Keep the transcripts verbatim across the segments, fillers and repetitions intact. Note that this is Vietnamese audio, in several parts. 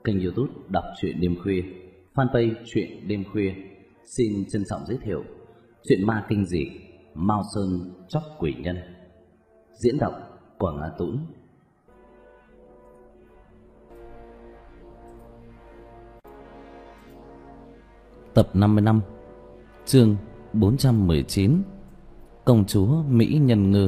kênh YouTube Đọc truyện đêm khuya, fanpage truyện đêm khuya xin trân trọng giới thiệu truyện ma kinh dị Mao Sơn Chóc Quỷ Nhân, diễn đọc Quảng Á Tũng. Tập năm mươi lăm, chương bốn trăm mười chín, Công chúa Mỹ Nhân Ngư.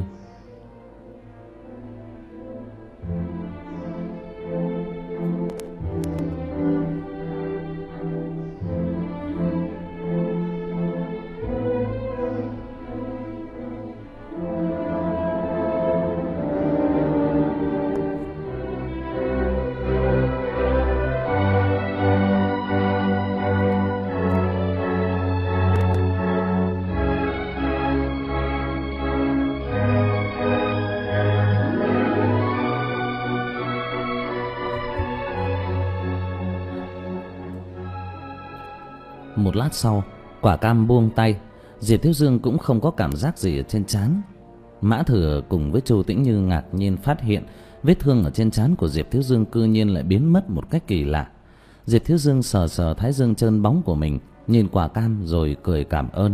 Một lát sau, Quả Cam buông tay, Diệp Thiếu Dương cũng không có cảm giác gì ở trên trán. Mã Thừa cùng với Chu Tĩnh Như ngạc nhiên phát hiện vết thương ở trên trán của Diệp Thiếu Dương cư nhiên lại biến mất một cách kỳ lạ. Diệp Thiếu Dương sờ sờ thái dương trơn bóng của mình, nhìn Quả Cam rồi cười cảm ơn.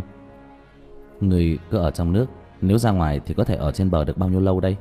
Người cứ ở trong nước, nếu ra ngoài thì có thể ở trên bờ được bao nhiêu lâu đây?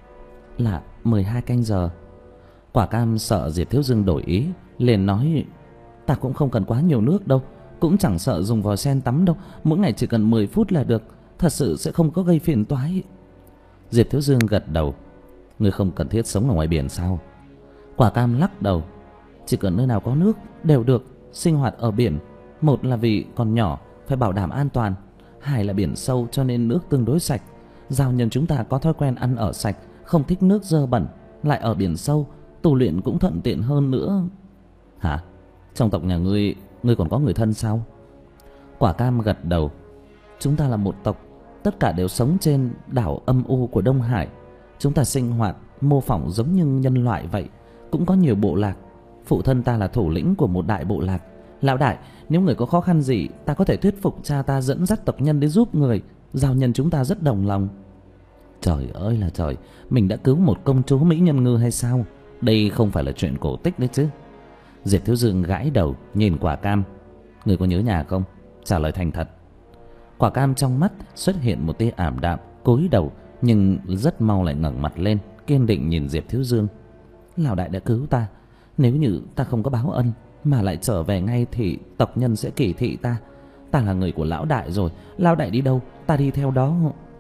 Là mười hai canh giờ. Quả Cam sợ Diệp Thiếu Dương đổi ý, liền nói: Ta cũng không cần quá nhiều nước đâu, cũng chẳng sợ dùng vòi sen tắm đâu, mỗi ngày chỉ cần mười phút là được, thật sự sẽ không có gây phiền toái. Diệp Thiếu Dương gật đầu. Ngươi không cần thiết sống ở ngoài biển sao? Quả Cam lắc đầu. Chỉ cần nơi nào có nước đều được, sinh hoạt ở biển, một là vì còn nhỏ phải bảo đảm an toàn, hai là biển sâu cho nên nước tương đối sạch. Giao nhân chúng ta có thói quen ăn ở sạch, không thích nước dơ bẩn, lại ở biển sâu, tu luyện cũng thuận tiện hơn nữa. Hả? Trong tộc nhà ngươi, ngươi còn có người thân sao? Quả Cam gật đầu. Chúng ta là một tộc, tất cả đều sống trên đảo âm u của Đông Hải. Chúng ta sinh hoạt mô phỏng giống như nhân loại vậy, cũng có nhiều bộ lạc. Phụ thân ta là thủ lĩnh của một đại bộ lạc. Lão đại, nếu người có khó khăn gì, ta có thể thuyết phục cha ta dẫn dắt tộc nhân đến giúp người. Giao nhân chúng ta rất đồng lòng. Trời ơi là trời, mình đã cứu một công chúa Mỹ Nhân Ngư hay sao? Đây không phải là chuyện cổ tích đấy chứ. Diệp Thiếu Dương gãi đầu nhìn Quả Cam. Người có nhớ nhà không? Trả lời thành thật. Quả Cam trong mắt xuất hiện một tia ảm đạm, cúi đầu nhưng rất mau lại ngẩng mặt lên, kiên định nhìn Diệp Thiếu Dương. Lão đại đã cứu ta, nếu như ta không có báo ân mà lại trở về ngay thì tộc nhân sẽ kỳ thị ta. Ta là người của lão đại rồi, lão đại đi đâu ta đi theo đó.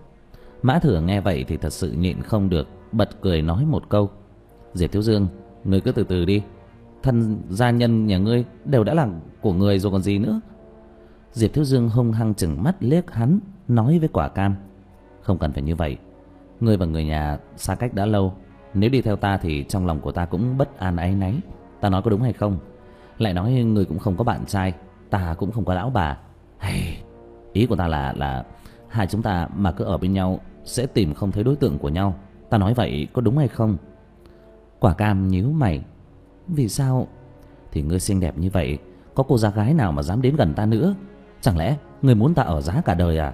Mã Thừa nghe vậy thì thật sự nhịn không được, bật cười nói một câu. Diệp Thiếu Dương, người cứ từ từ đi, thân gia nhân nhà ngươi đều đã là của người rồi còn gì nữa. Diệp Thiếu Dương hung hăng chừng mắt liếc hắn, nói với Quả Cam: Không cần phải như vậy, ngươi và người nhà xa cách đã lâu, nếu đi theo ta thì trong lòng của ta cũng bất an áy náy. Ta nói có đúng hay không? Lại nói ngươi cũng không có bạn trai, ta cũng không có lão bà. Hey, ý của ta là là hai chúng ta mà cứ ở bên nhau sẽ tìm không thấy đối tượng của nhau. Ta nói vậy có đúng hay không? Quả Cam nhíu mày. Vì sao? Thì ngươi xinh đẹp như vậy, có cô gia gái nào mà dám đến gần ta nữa? Chẳng lẽ ngươi muốn ta ở giá cả đời à?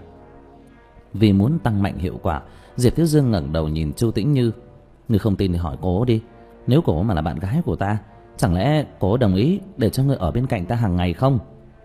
Vì muốn tăng mạnh hiệu quả, Diệp Thiếu Dương ngẩng đầu nhìn Chu Tĩnh Như. Ngươi không tin thì hỏi cô đi, nếu cô mà là bạn gái của ta, chẳng lẽ cô đồng ý để cho ngươi ở bên cạnh ta hàng ngày không?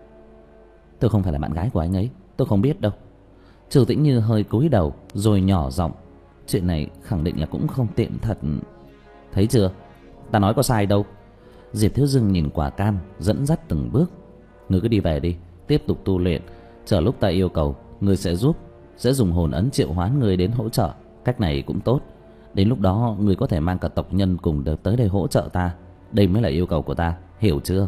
Tôi không phải là bạn gái của anh ấy, tôi không biết đâu. Chu Tĩnh Như hơi cúi đầu rồi nhỏ giọng. Chuyện này khẳng định là cũng không tiện thật. Thấy chưa, ta nói có sai đâu. Diệp Thiếu Dương nhìn Quả Cam, dẫn dắt từng bước. Ngươi cứ đi về đi, tiếp tục tu luyện. Chờ lúc ta yêu cầu, ngươi sẽ giúp, sẽ dùng hồn ấn triệu hoán ngươi đến hỗ trợ. Cách này cũng tốt. Đến lúc đó ngươi có thể mang cả tộc nhân cùng được tới đây hỗ trợ ta. Đây mới là yêu cầu của ta, hiểu chưa?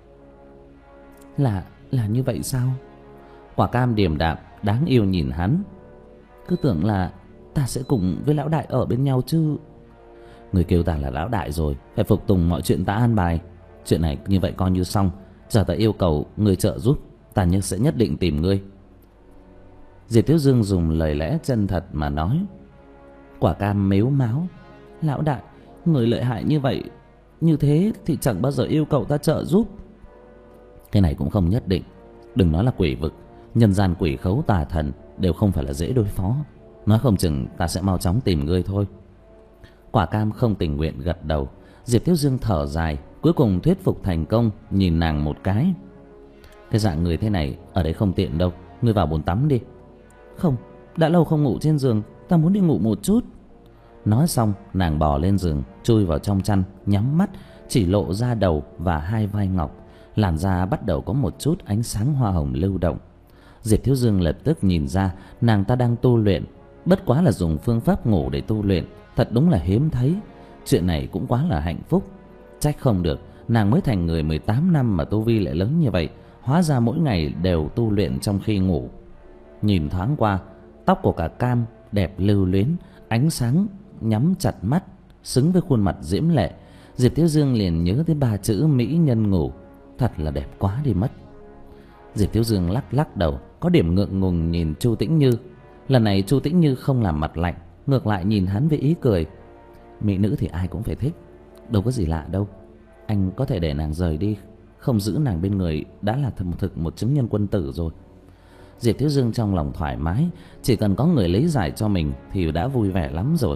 Là, là như vậy sao? Quả Cam điềm đạm, đáng yêu nhìn hắn. Cứ tưởng là ta sẽ cùng với lão đại ở bên nhau chứ. Người kêu ta là lão đại rồi, phải phục tùng mọi chuyện ta an bài. Chuyện này như vậy coi như xong. Giờ ta yêu cầu người trợ giúp, ta nhất sẽ nhất định tìm ngươi. Diệp Thiếu Dương dùng lời lẽ chân thật mà nói. Quả Cam mếu máo. Lão đại, người lợi hại như vậy, như thế thì chẳng bao giờ yêu cầu ta trợ giúp. Cái này cũng không nhất định. Đừng nói là quỷ vực, nhân gian quỷ khấu tà thần đều không phải là dễ đối phó. Nói không chừng ta sẽ mau chóng tìm ngươi thôi. Quả Cam không tình nguyện gật đầu. Diệp Thiếu Dương thở dài, cuối cùng thuyết phục thành công, nhìn nàng một cái. Cái dạng người thế này ở đây không tiện đâu, ngươi vào bồn tắm đi. Không, đã lâu không ngủ trên giường, ta muốn đi ngủ một chút. Nói xong nàng bò lên giường, chui vào trong chăn, nhắm mắt, chỉ lộ ra đầu và hai vai ngọc. Làn da bắt đầu có một chút ánh sáng hoa hồng lưu động. Diệp Thiếu Dương lập tức nhìn ra nàng ta đang tu luyện, bất quá là dùng phương pháp ngủ để tu luyện, thật đúng là hiếm thấy. Chuyện này cũng quá là hạnh phúc. Trách không được, nàng mới thành người mười tám năm mà tu vi lại lớn như vậy, hóa ra mỗi ngày đều tu luyện trong khi ngủ. Nhìn thoáng qua, tóc của cả Cam đẹp lưu luyến, ánh sáng nhắm chặt mắt, xứng với khuôn mặt diễm lệ. Diệp Thiếu Dương liền nhớ tới ba chữ mỹ nhân ngủ, thật là đẹp quá đi mất. Diệp Thiếu Dương lắc lắc đầu, có điểm ngượng ngùng nhìn Chu Tĩnh Như. Lần này Chu Tĩnh Như không làm mặt lạnh, ngược lại nhìn hắn với ý cười. Mỹ nữ thì ai cũng phải thích, đâu có gì lạ đâu. Anh có thể để nàng rời đi, không giữ nàng bên người đã là thực thực một chứng nhân quân tử rồi. Diệp Thiếu Dương trong lòng thoải mái, chỉ cần có người lấy giải cho mình thì đã vui vẻ lắm rồi.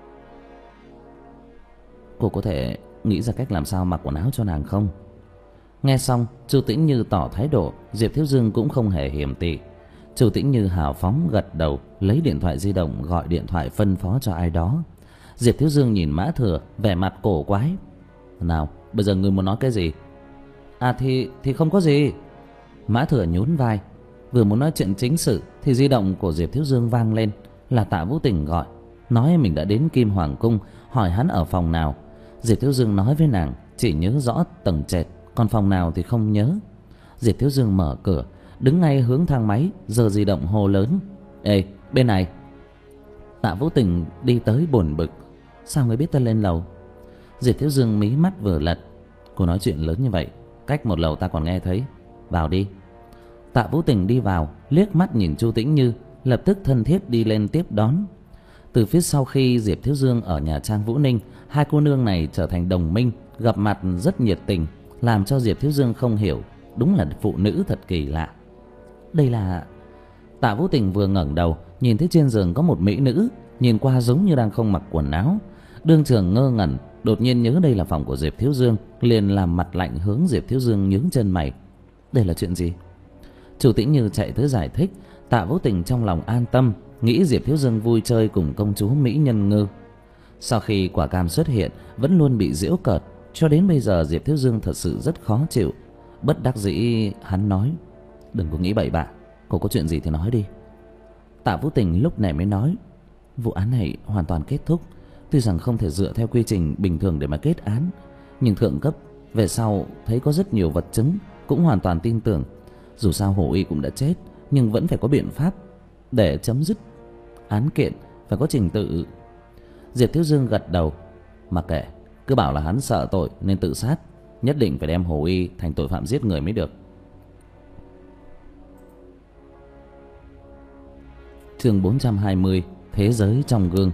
Cô có thể nghĩ ra cách làm sao mặc quần áo cho nàng không? Nghe xong, Chu Tĩnh Như tỏ thái độ, Diệp Thiếu Dương cũng không hề hiềm tị. Chu Tĩnh Như hào phóng gật đầu, lấy điện thoại di động gọi điện thoại phân phó cho ai đó. Diệp Thiếu Dương nhìn Mã Thừa, vẻ mặt cổ quái. Nào, bây giờ ngươi muốn nói cái gì? À thì thì không có gì. Mã Thừa nhún vai, vừa muốn nói chuyện chính sự thì di động của Diệp Thiếu Dương vang lên, là Tạ Vũ Tình gọi, nói mình đã đến Kim Hoàng cung, hỏi hắn ở phòng nào. Diệp Thiếu Dương nói với nàng chỉ nhớ rõ tầng trệt, còn phòng nào thì không nhớ. Diệp Thiếu Dương mở cửa, đứng ngay hướng thang máy, giơ di động hô lớn. Ê, bên này. Tạ Vũ Tình đi tới buồn bực. Sao người biết ta lên lầu? Diệp Thiếu Dương mí mắt vừa lật. Cô nói chuyện lớn như vậy, cách một lầu ta còn nghe thấy. Vào đi. Tạ Vũ Tình đi vào, liếc mắt nhìn Chu Tĩnh Như, lập tức thân thiết đi lên tiếp đón. Từ phía sau khi Diệp Thiếu Dương ở nhà Trang Vũ Ninh, hai cô nương này trở thành đồng minh, gặp mặt rất nhiệt tình, làm cho Diệp Thiếu Dương không hiểu, đúng là phụ nữ thật kỳ lạ. Đây là... Tạ Vũ Tình vừa ngẩng đầu, nhìn thấy trên giường có một mỹ nữ, nhìn qua giống như đang không mặc quần áo. Đương trường ngơ ngẩn, đột nhiên nhớ đây là phòng của Diệp Thiếu Dương, liền làm mặt lạnh hướng Diệp Thiếu Dương nhướng chân mày. Đây là chuyện gì? Chu Tĩnh Như chạy tới giải thích. Tạ Vũ Tình trong lòng an tâm, nghĩ Diệp Thiếu Dương vui chơi cùng công chúa mỹ nhân Ngư. Sau khi Quả Cam xuất hiện, vẫn luôn bị giễu cợt, cho đến bây giờ Diệp Thiếu Dương thật sự rất khó chịu. Bất đắc dĩ hắn nói, đừng có nghĩ bậy bạ, cô có chuyện gì thì nói đi. Tạ Vũ Tình lúc này mới nói, vụ án này hoàn toàn kết thúc. Tuy rằng không thể dựa theo quy trình bình thường để mà kết án, nhưng thượng cấp về sau thấy có rất nhiều vật chứng, cũng hoàn toàn tin tưởng. Dù sao Hồ Y cũng đã chết, nhưng vẫn phải có biện pháp để chấm dứt án kiện, phải có trình tự. Diệp Thiếu Dương gật đầu. Mặc kệ, cứ bảo là hắn sợ tội nên tự sát, nhất định phải đem Hồ Y thành tội phạm giết người mới được. Chương bốn trăm hai mươi, Thế giới trong gương.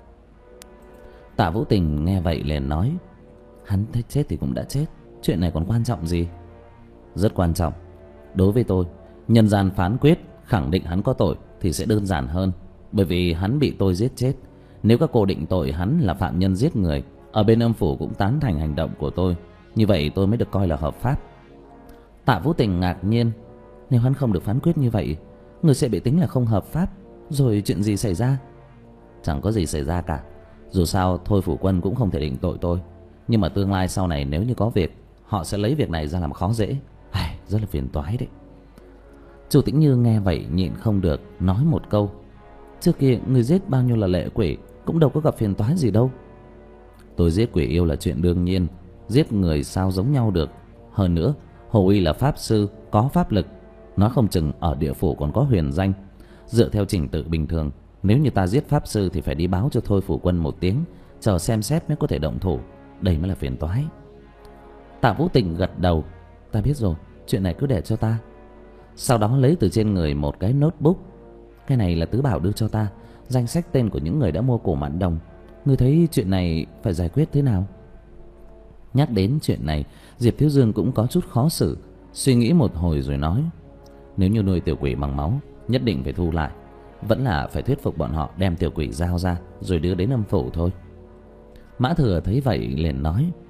Tạ Vũ Tình nghe vậy liền nói, hắn thấy chết thì cũng đã chết, chuyện này còn quan trọng gì? Rất quan trọng. Đối với tôi, nhân gian phán quyết khẳng định hắn có tội thì sẽ đơn giản hơn, bởi vì hắn bị tôi giết chết. Nếu các cô định tội hắn là phạm nhân giết người, ở bên âm phủ cũng tán thành hành động của tôi, như vậy tôi mới được coi là hợp pháp. Tạ Vũ Tình ngạc nhiên, nếu hắn không được phán quyết như vậy, người sẽ bị tính là không hợp pháp. Rồi chuyện gì xảy ra? Chẳng có gì xảy ra cả. Dù sao Thôi Phủ Quân cũng không thể định tội tôi, nhưng mà tương lai sau này nếu như có việc, họ sẽ lấy việc này ra làm khó dễ. Ai, rất là phiền toái đấy. Chu Tĩnh Như nghe vậy nhịn không được, nói một câu, trước kia người giết bao nhiêu là lệ quỷ, cũng đâu có gặp phiền toái gì đâu. Tôi giết quỷ yêu là chuyện đương nhiên, giết người sao giống nhau được. Hơn nữa Hồ Y là pháp sư, có pháp lực, nói không chừng ở địa phủ còn có huyền danh. Dựa theo trình tự bình thường, nếu như ta giết pháp sư thì phải đi báo cho Thôi Phủ Quân một tiếng, chờ xem xét mới có thể động thủ. Đây mới là phiền toái. Tạ Vũ Tình gật đầu, ta biết rồi, chuyện này cứ để cho ta. Sau đó lấy từ trên người một cái notebook. Cái này là Tứ Bảo đưa cho ta, danh sách tên của những người đã mua cổ mãn đồng. Ngươi thấy chuyện này phải giải quyết thế nào? Nhắc đến chuyện này, Diệp Thiếu Dương cũng có chút khó xử, suy nghĩ một hồi rồi nói, nếu như nuôi tiểu quỷ bằng máu, nhất định phải thu lại. Vẫn là phải thuyết phục bọn họ đem tiểu quỷ giao ra, rồi đưa đến âm phủ thôi. Mã Thừa thấy vậy liền nói,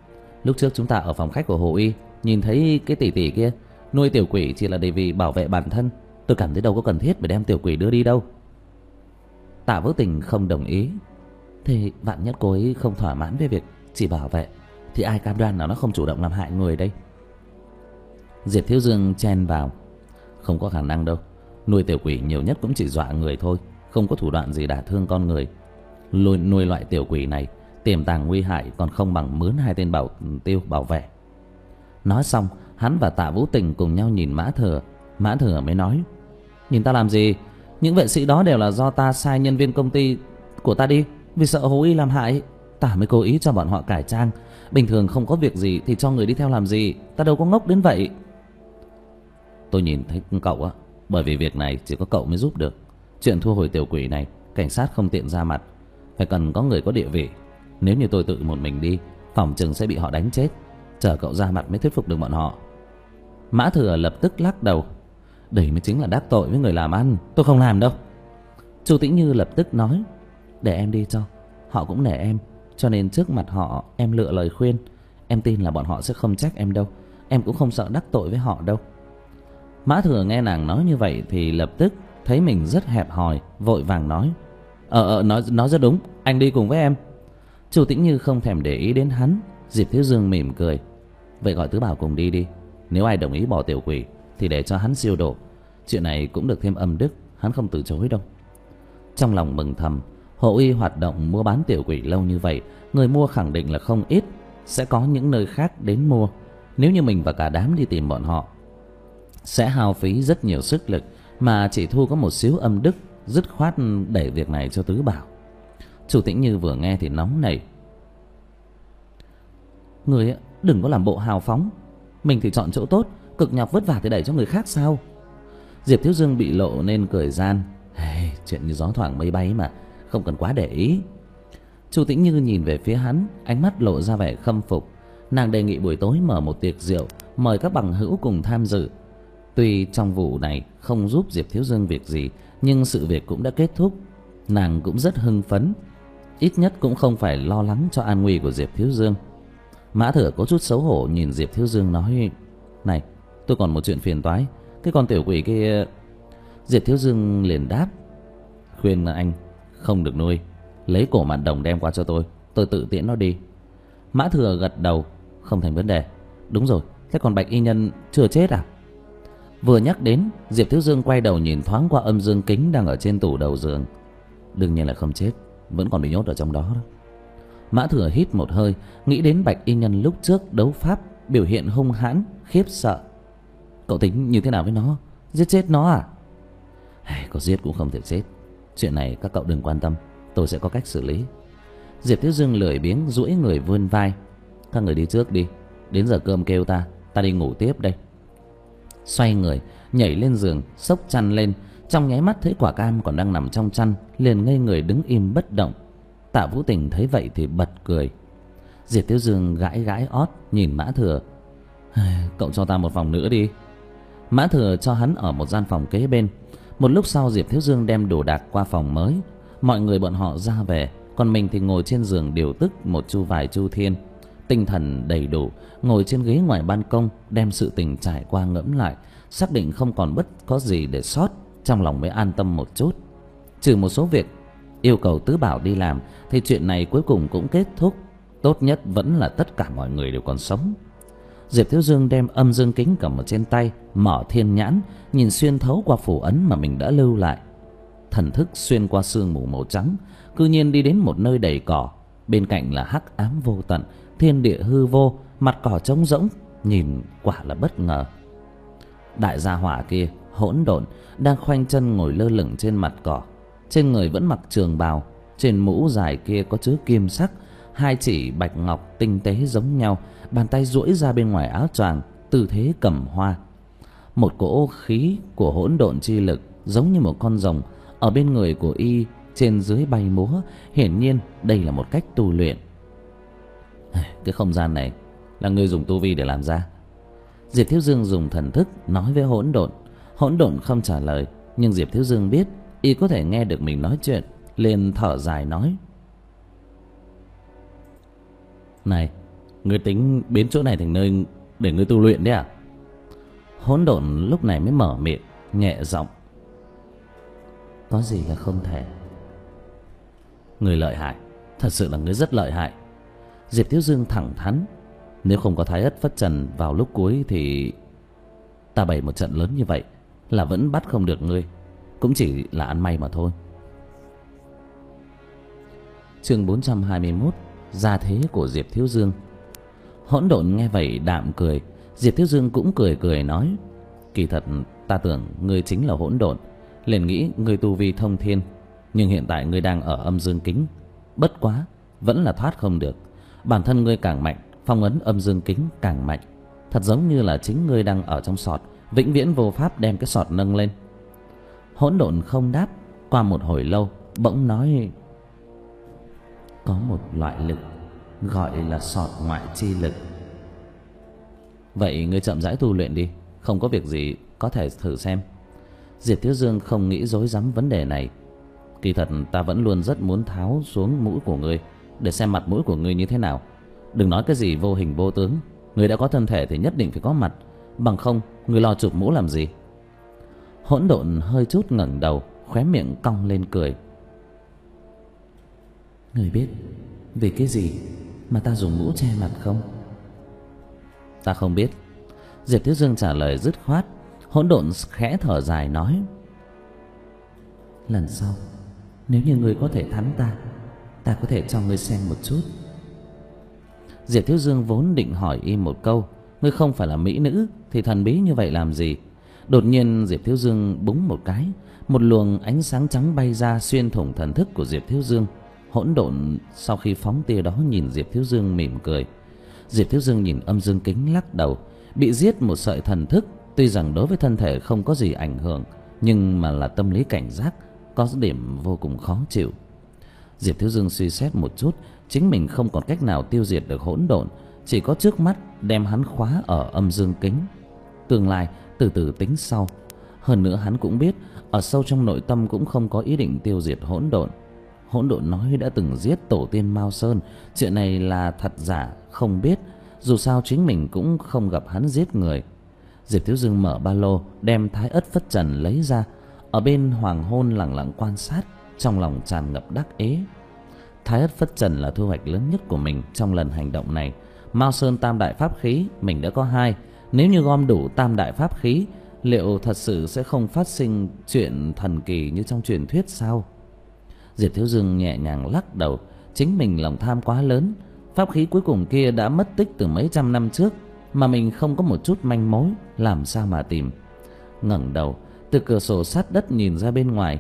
Lúc trước chúng ta ở phòng khách của Hồ Y, nhìn thấy cái tỷ tỷ kia nuôi tiểu quỷ chỉ là để vì bảo vệ bản thân. Tôi cảm thấy đâu có cần thiết phải đem tiểu quỷ đưa đi đâu. Tạ Vũ Tình không đồng ý. Thì vạn nhất cô ấy không thỏa mãn với việc chỉ bảo vệ, thì ai cam đoan nào nó không chủ động làm hại người đây? Diệp Thiếu Dương chen vào. Không có khả năng đâu. Nuôi tiểu quỷ nhiều nhất cũng chỉ dọa người thôi, không có thủ đoạn gì đả thương con người. Nuôi, nuôi loại tiểu quỷ này tiềm tàng nguy hại còn không bằng mướn hai tên bảo tiêu bảo vệ. Nói xong, hắn và Tạ Vũ Tình cùng nhau nhìn Mã Thừa. Mã Thừa mới nói: Nhìn ta làm gì? Những vệ sĩ đó đều là do ta sai nhân viên công ty của ta đi, vì sợ Hồ Y làm hại. Ta mới cố ý cho bọn họ cải trang. Bình thường không có việc gì thì cho người đi theo làm gì, ta đâu có ngốc đến vậy. Tôi nhìn thấy cậu á, bởi vì việc này chỉ có cậu mới giúp được. Chuyện thu hồi tiểu quỷ này, cảnh sát không tiện ra mặt, phải cần có người có địa vị. Nếu như tôi tự một mình đi, phòng chừng sẽ bị họ đánh chết. Chờ cậu ra mặt mới thuyết phục được bọn họ. Mã Thừa lập tức lắc đầu. Đây mới chính là đắc tội với người làm ăn, tôi không làm đâu. Chu Tĩnh Như lập tức nói: Để em đi cho, họ cũng nể em, cho nên trước mặt họ em lựa lời khuyên. Em tin là bọn họ sẽ không trách em đâu, em cũng không sợ đắc tội với họ đâu. Mã Thừa nghe nàng nói như vậy thì lập tức thấy mình rất hẹp hòi, vội vàng nói: Ờ ờ nói, nói rất đúng, anh đi cùng với em. Chu Tĩnh Như không thèm để ý đến hắn. Diệp Thiếu Dương mỉm cười: Vậy gọi Tứ Bảo cùng đi đi. Nếu ai đồng ý bỏ tiểu quỷ thì để cho hắn siêu độ. Chuyện này cũng được thêm âm đức, hắn không từ chối đâu. Trong lòng mừng thầm, Hồ Y hoạt động mua bán tiểu quỷ lâu như vậy, người mua khẳng định là không ít. Sẽ có những nơi khác đến mua. Nếu như mình và cả đám đi tìm bọn họ, sẽ hao phí rất nhiều sức lực, mà chỉ thu có một xíu âm đức. Dứt khoát đẩy việc này cho Tứ Bảo. Chu Tĩnh Như vừa nghe thì nóng nảy: Người đừng có làm bộ hào phóng. Mình thì chọn chỗ tốt, cực nhọc vất vả thì đẩy cho người khác sao? Diệp Thiếu Dương bị lộ nên cười gian: hey, chuyện như gió thoảng mây bay mà, không cần quá để ý. Chu Tĩnh Như nhìn về phía hắn, ánh mắt lộ ra vẻ khâm phục. Nàng đề nghị buổi tối mở một tiệc rượu, mời các bằng hữu cùng tham dự. Tuy trong vụ này không giúp Diệp Thiếu Dương việc gì, nhưng sự việc cũng đã kết thúc. Nàng cũng rất hưng phấn, ít nhất cũng không phải lo lắng cho an nguy của Diệp Thiếu Dương. Mã Thừa có chút xấu hổ nhìn Diệp Thiếu Dương nói: Này, tôi còn một chuyện phiền toái. Cái con tiểu quỷ kia... Diệp Thiếu Dương liền đáp: Khuyên anh không được nuôi, lấy cổ mạn đồng đem qua cho tôi, tôi tự tiễn nó đi. Mã Thừa gật đầu: Không thành vấn đề. Đúng rồi, thế còn Bạch Y Nhân chưa chết à? Vừa nhắc đến, Diệp Thiếu Dương quay đầu nhìn thoáng qua âm dương kính đang ở trên tủ đầu giường. Đương nhiên là không chết, vẫn còn bị nhốt ở trong đó đó. Mã Thừa hít một hơi, nghĩ đến Bạch Y Nhân lúc trước đấu pháp biểu hiện hung hãn, khiếp sợ. Cậu tính như thế nào với nó? Giết chết nó à? Có giết cũng không thể chết. Chuyện này các cậu đừng quan tâm, tôi sẽ có cách xử lý. Diệp Thiếu Dương lười biếng duỗi người vươn vai: Các người đi trước đi, đến giờ cơm kêu ta, ta đi ngủ tiếp đây. Xoay người nhảy lên giường, xốc chăn lên. Trong nháy mắt thấy quả cam còn đang nằm trong chăn, liền ngây người đứng im bất động. Tạ Vũ Tình thấy vậy thì bật cười. Diệp Thiếu Dương gãi gãi ót nhìn Mã Thừa: Cậu cho ta một phòng nữa đi. Mã Thừa cho hắn ở một gian phòng kế bên. Một lúc sau Diệp Thiếu Dương đem đồ đạc qua phòng mới. Mọi người bọn họ ra về, còn mình thì ngồi trên giường điều tức một chu vài chu thiên. Tinh thần đầy đủ, ngồi trên ghế ngoài ban công, đem sự tình trải qua ngẫm lại, xác định không còn bất có gì để sót, trong lòng mới an tâm một chút. Trừ một số việc yêu cầu Tứ Bảo đi làm, thì chuyện này cuối cùng cũng kết thúc. Tốt nhất vẫn là tất cả mọi người đều còn sống. Diệp Thiếu Dương đem âm dương kính cầm ở trên tay, mở thiên nhãn, nhìn xuyên thấu qua phủ ấn mà mình đã lưu lại. Thần thức xuyên qua sương mù màu trắng, cư nhiên đi đến một nơi đầy cỏ. Bên cạnh là hắc ám vô tận, thiên địa hư vô, mặt cỏ trống rỗng, nhìn quả là bất ngờ. Đại gia hỏa kia, Hỗn Độn, đang khoanh chân ngồi lơ lửng trên mặt cỏ. Trên người vẫn mặc trường bào, trên mũ dài kia có chứa kim sắc, hai chỉ bạch ngọc tinh tế giống nhau, bàn tay duỗi ra bên ngoài áo choàng, tư thế cầm hoa. Một cỗ khí của hỗn độn chi lực giống như một con rồng ở bên người của y, trên dưới bay múa. Hiển nhiên đây là một cách tu luyện. Cái không gian này là người dùng tu vi để làm ra. Diệp Thiếu Dương dùng thần thức nói với hỗn độn. Hỗn độn không trả lời, nhưng Diệp Thiếu Dương biết y có thể nghe được mình nói chuyện, liền thở dài nói: Này, Ngươi tính biến chỗ này thành nơi để ngươi tu luyện đấy à? Hỗn độn lúc này mới mở miệng nhẹ giọng. Có gì là không thể. Ngươi lợi hại, thật sự là ngươi rất lợi hại. Diệp Thiếu Dương thẳng thắn. Nếu không có Thái Ất Phất Trần vào lúc cuối thì ta bày một trận lớn như vậy là vẫn bắt không được ngươi. Cũng chỉ là ăn may mà thôi. Chương bốn trăm hai mươi mốt. Gia thế của Diệp Thiếu Dương. Hỗn độn nghe vậy đạm cười. Diệp Thiếu Dương cũng cười cười nói, kỳ thật ta tưởng ngươi chính là hỗn độn, liền nghĩ ngươi tu vi thông thiên. Nhưng hiện tại ngươi đang ở âm dương kính, bất quá vẫn là thoát không được. Bản thân ngươi càng mạnh, phong ấn âm dương kính càng mạnh. Thật giống như là chính ngươi đang ở trong sọt, vĩnh viễn vô pháp đem cái sọt nâng lên. Hỗn độn không đáp. Qua một hồi lâu bỗng nói, có một loại lực gọi là sọt ngoại chi lực. Vậy ngươi chậm rãi tu luyện đi, không có việc gì có thể thử xem. Diệp Thiếu Dương không nghĩ rối rắm vấn đề này. Kỳ thật ta vẫn luôn rất muốn tháo xuống mũi của ngươi, để xem mặt mũi của ngươi như thế nào. Đừng nói cái gì vô hình vô tướng. Ngươi đã có thân thể thì nhất định phải có mặt, bằng không ngươi lo chụp mũ làm gì? Hỗn độn hơi chút ngẩng đầu, khóe miệng cong lên cười. Ngươi biết vì cái gì mà ta dùng mũ che mặt không? Ta không biết. Diệp Thiếu Dương trả lời dứt khoát. Hỗn độn khẽ thở dài nói, lần sau nếu như ngươi có thể thắng ta, ta có thể cho ngươi xem một chút. Diệp Thiếu Dương vốn định hỏi y một câu, ngươi không phải là mỹ nữ thì thần bí như vậy làm gì? Đột nhiên Diệp Thiếu Dương búng một cái, một luồng ánh sáng trắng bay ra xuyên thủng thần thức của Diệp Thiếu Dương. Hỗn độn sau khi phóng tia đó nhìn Diệp Thiếu Dương mỉm cười. Diệp Thiếu Dương nhìn âm dương kính lắc đầu. Bị giết một sợi thần thức, tuy rằng đối với thân thể không có gì ảnh hưởng, nhưng mà là tâm lý cảnh giác, có điểm vô cùng khó chịu. Diệp Thiếu Dương suy xét một chút, chính mình không còn cách nào tiêu diệt được hỗn độn, chỉ có trước mắt đem hắn khóa ở âm dương kính. Tương lai từ từ tính sau. Hơn nữa hắn cũng biết, ở sâu trong nội tâm cũng không có ý định tiêu diệt hỗn độn. Hỗn độn nói đã từng giết tổ tiên Mao Sơn, chuyện này là thật giả không biết, dù sao chính mình cũng không gặp hắn giết người. Diệp Thiếu Dương mở ba lô, đem Thái Ất Phất Trần lấy ra, ở bên hoàng hôn lặng lặng quan sát, trong lòng tràn ngập đắc ý. Thái Ất Phất Trần là thu hoạch lớn nhất của mình trong lần hành động này. Mao Sơn tam đại pháp khí mình đã có hai, nếu như gom đủ tam đại pháp khí, liệu thật sự sẽ không phát sinh chuyện thần kỳ như trong truyền thuyết sao? Diệp Thiếu Dương nhẹ nhàng lắc đầu, chính mình lòng tham quá lớn. Pháp khí cuối cùng kia đã mất tích từ mấy trăm năm trước, mà mình không có một chút manh mối, làm sao mà tìm? Ngẩng đầu, từ cửa sổ sát đất nhìn ra bên ngoài.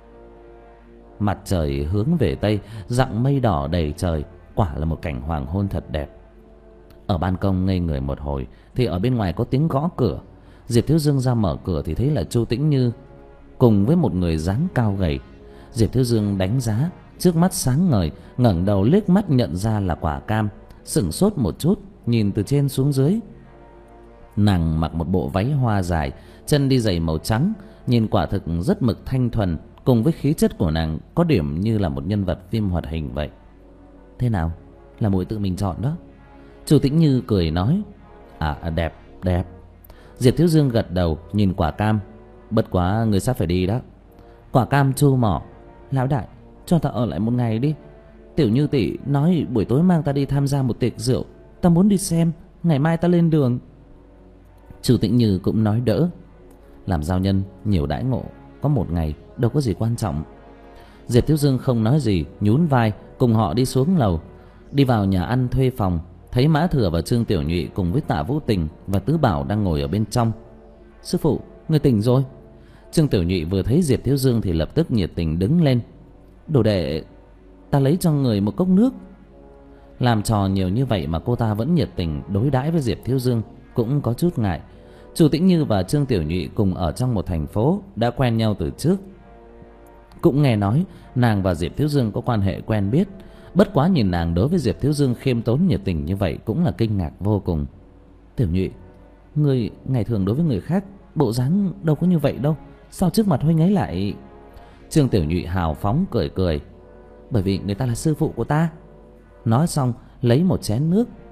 Mặt trời hướng về tây, dặng mây đỏ đầy trời, quả là một cảnh hoàng hôn thật đẹp. Ở ban công ngây người một hồi, thì ở bên ngoài có tiếng gõ cửa. Diệp Thiếu Dương ra mở cửa thì thấy là Chu Tĩnh Như cùng với một người dáng cao gầy. Diệp Thiếu Dương đánh giá, trước mắt sáng ngời, ngẩng đầu liếc mắt nhận ra là Quả Cam, sững sốt một chút, nhìn từ trên xuống dưới. Nàng mặc một bộ váy hoa dài, chân đi giày màu trắng, nhìn quả thực rất mực thanh thuần, cùng với khí chất của nàng có điểm như là một nhân vật phim hoạt hình vậy. Thế nào, là muội tự mình chọn đó? Chu Tĩnh Như cười nói. À đẹp, đẹp. Diệp Thiếu Dương gật đầu nhìn Quả Cam. Bất quá người sắp phải đi đó. Quả Cam chu mỏ. Lão đại, cho ta ở lại một ngày đi. Tiểu Như tỷ nói buổi tối mang ta đi tham gia một tiệc rượu, ta muốn đi xem, ngày mai ta lên đường. Chu Tĩnh Như cũng nói đỡ. Làm giao nhân nhiều đãi ngộ, có một ngày đâu có gì quan trọng. Diệp Thiếu Dương không nói gì, nhún vai cùng họ đi xuống lầu. Đi vào nhà ăn thuê phòng, thấy Mã Thừa và Trương Tiểu Nhụy cùng với Tạ Vũ Tình và Tứ Bảo đang ngồi ở bên trong. Sư phụ, người tỉnh rồi. Trương Tiểu Nhụy vừa thấy Diệp Thiếu Dương thì lập tức nhiệt tình đứng lên. Đồ đệ, ta lấy cho người một cốc nước. Làm trò nhiều như vậy mà cô ta vẫn nhiệt tình đối đãi với Diệp Thiếu Dương, cũng có chút ngại. Chu Tĩnh Như và Trương Tiểu Nhụy cùng ở trong một thành phố, đã quen nhau từ trước. Cũng nghe nói nàng và Diệp Thiếu Dương có quan hệ quen biết. Bất quá nhìn nàng đối với Diệp Thiếu Dương khiêm tốn nhiệt tình như vậy cũng là kinh ngạc vô cùng. Tiểu Nhụy, người ngày thường đối với người khác bộ dáng đâu có như vậy đâu, sao trước mặt huynh ấy lại... Trương Tiểu Nhụy hào phóng cười cười. Bởi vì người ta là sư phụ của ta. Nói xong lấy một chén nước.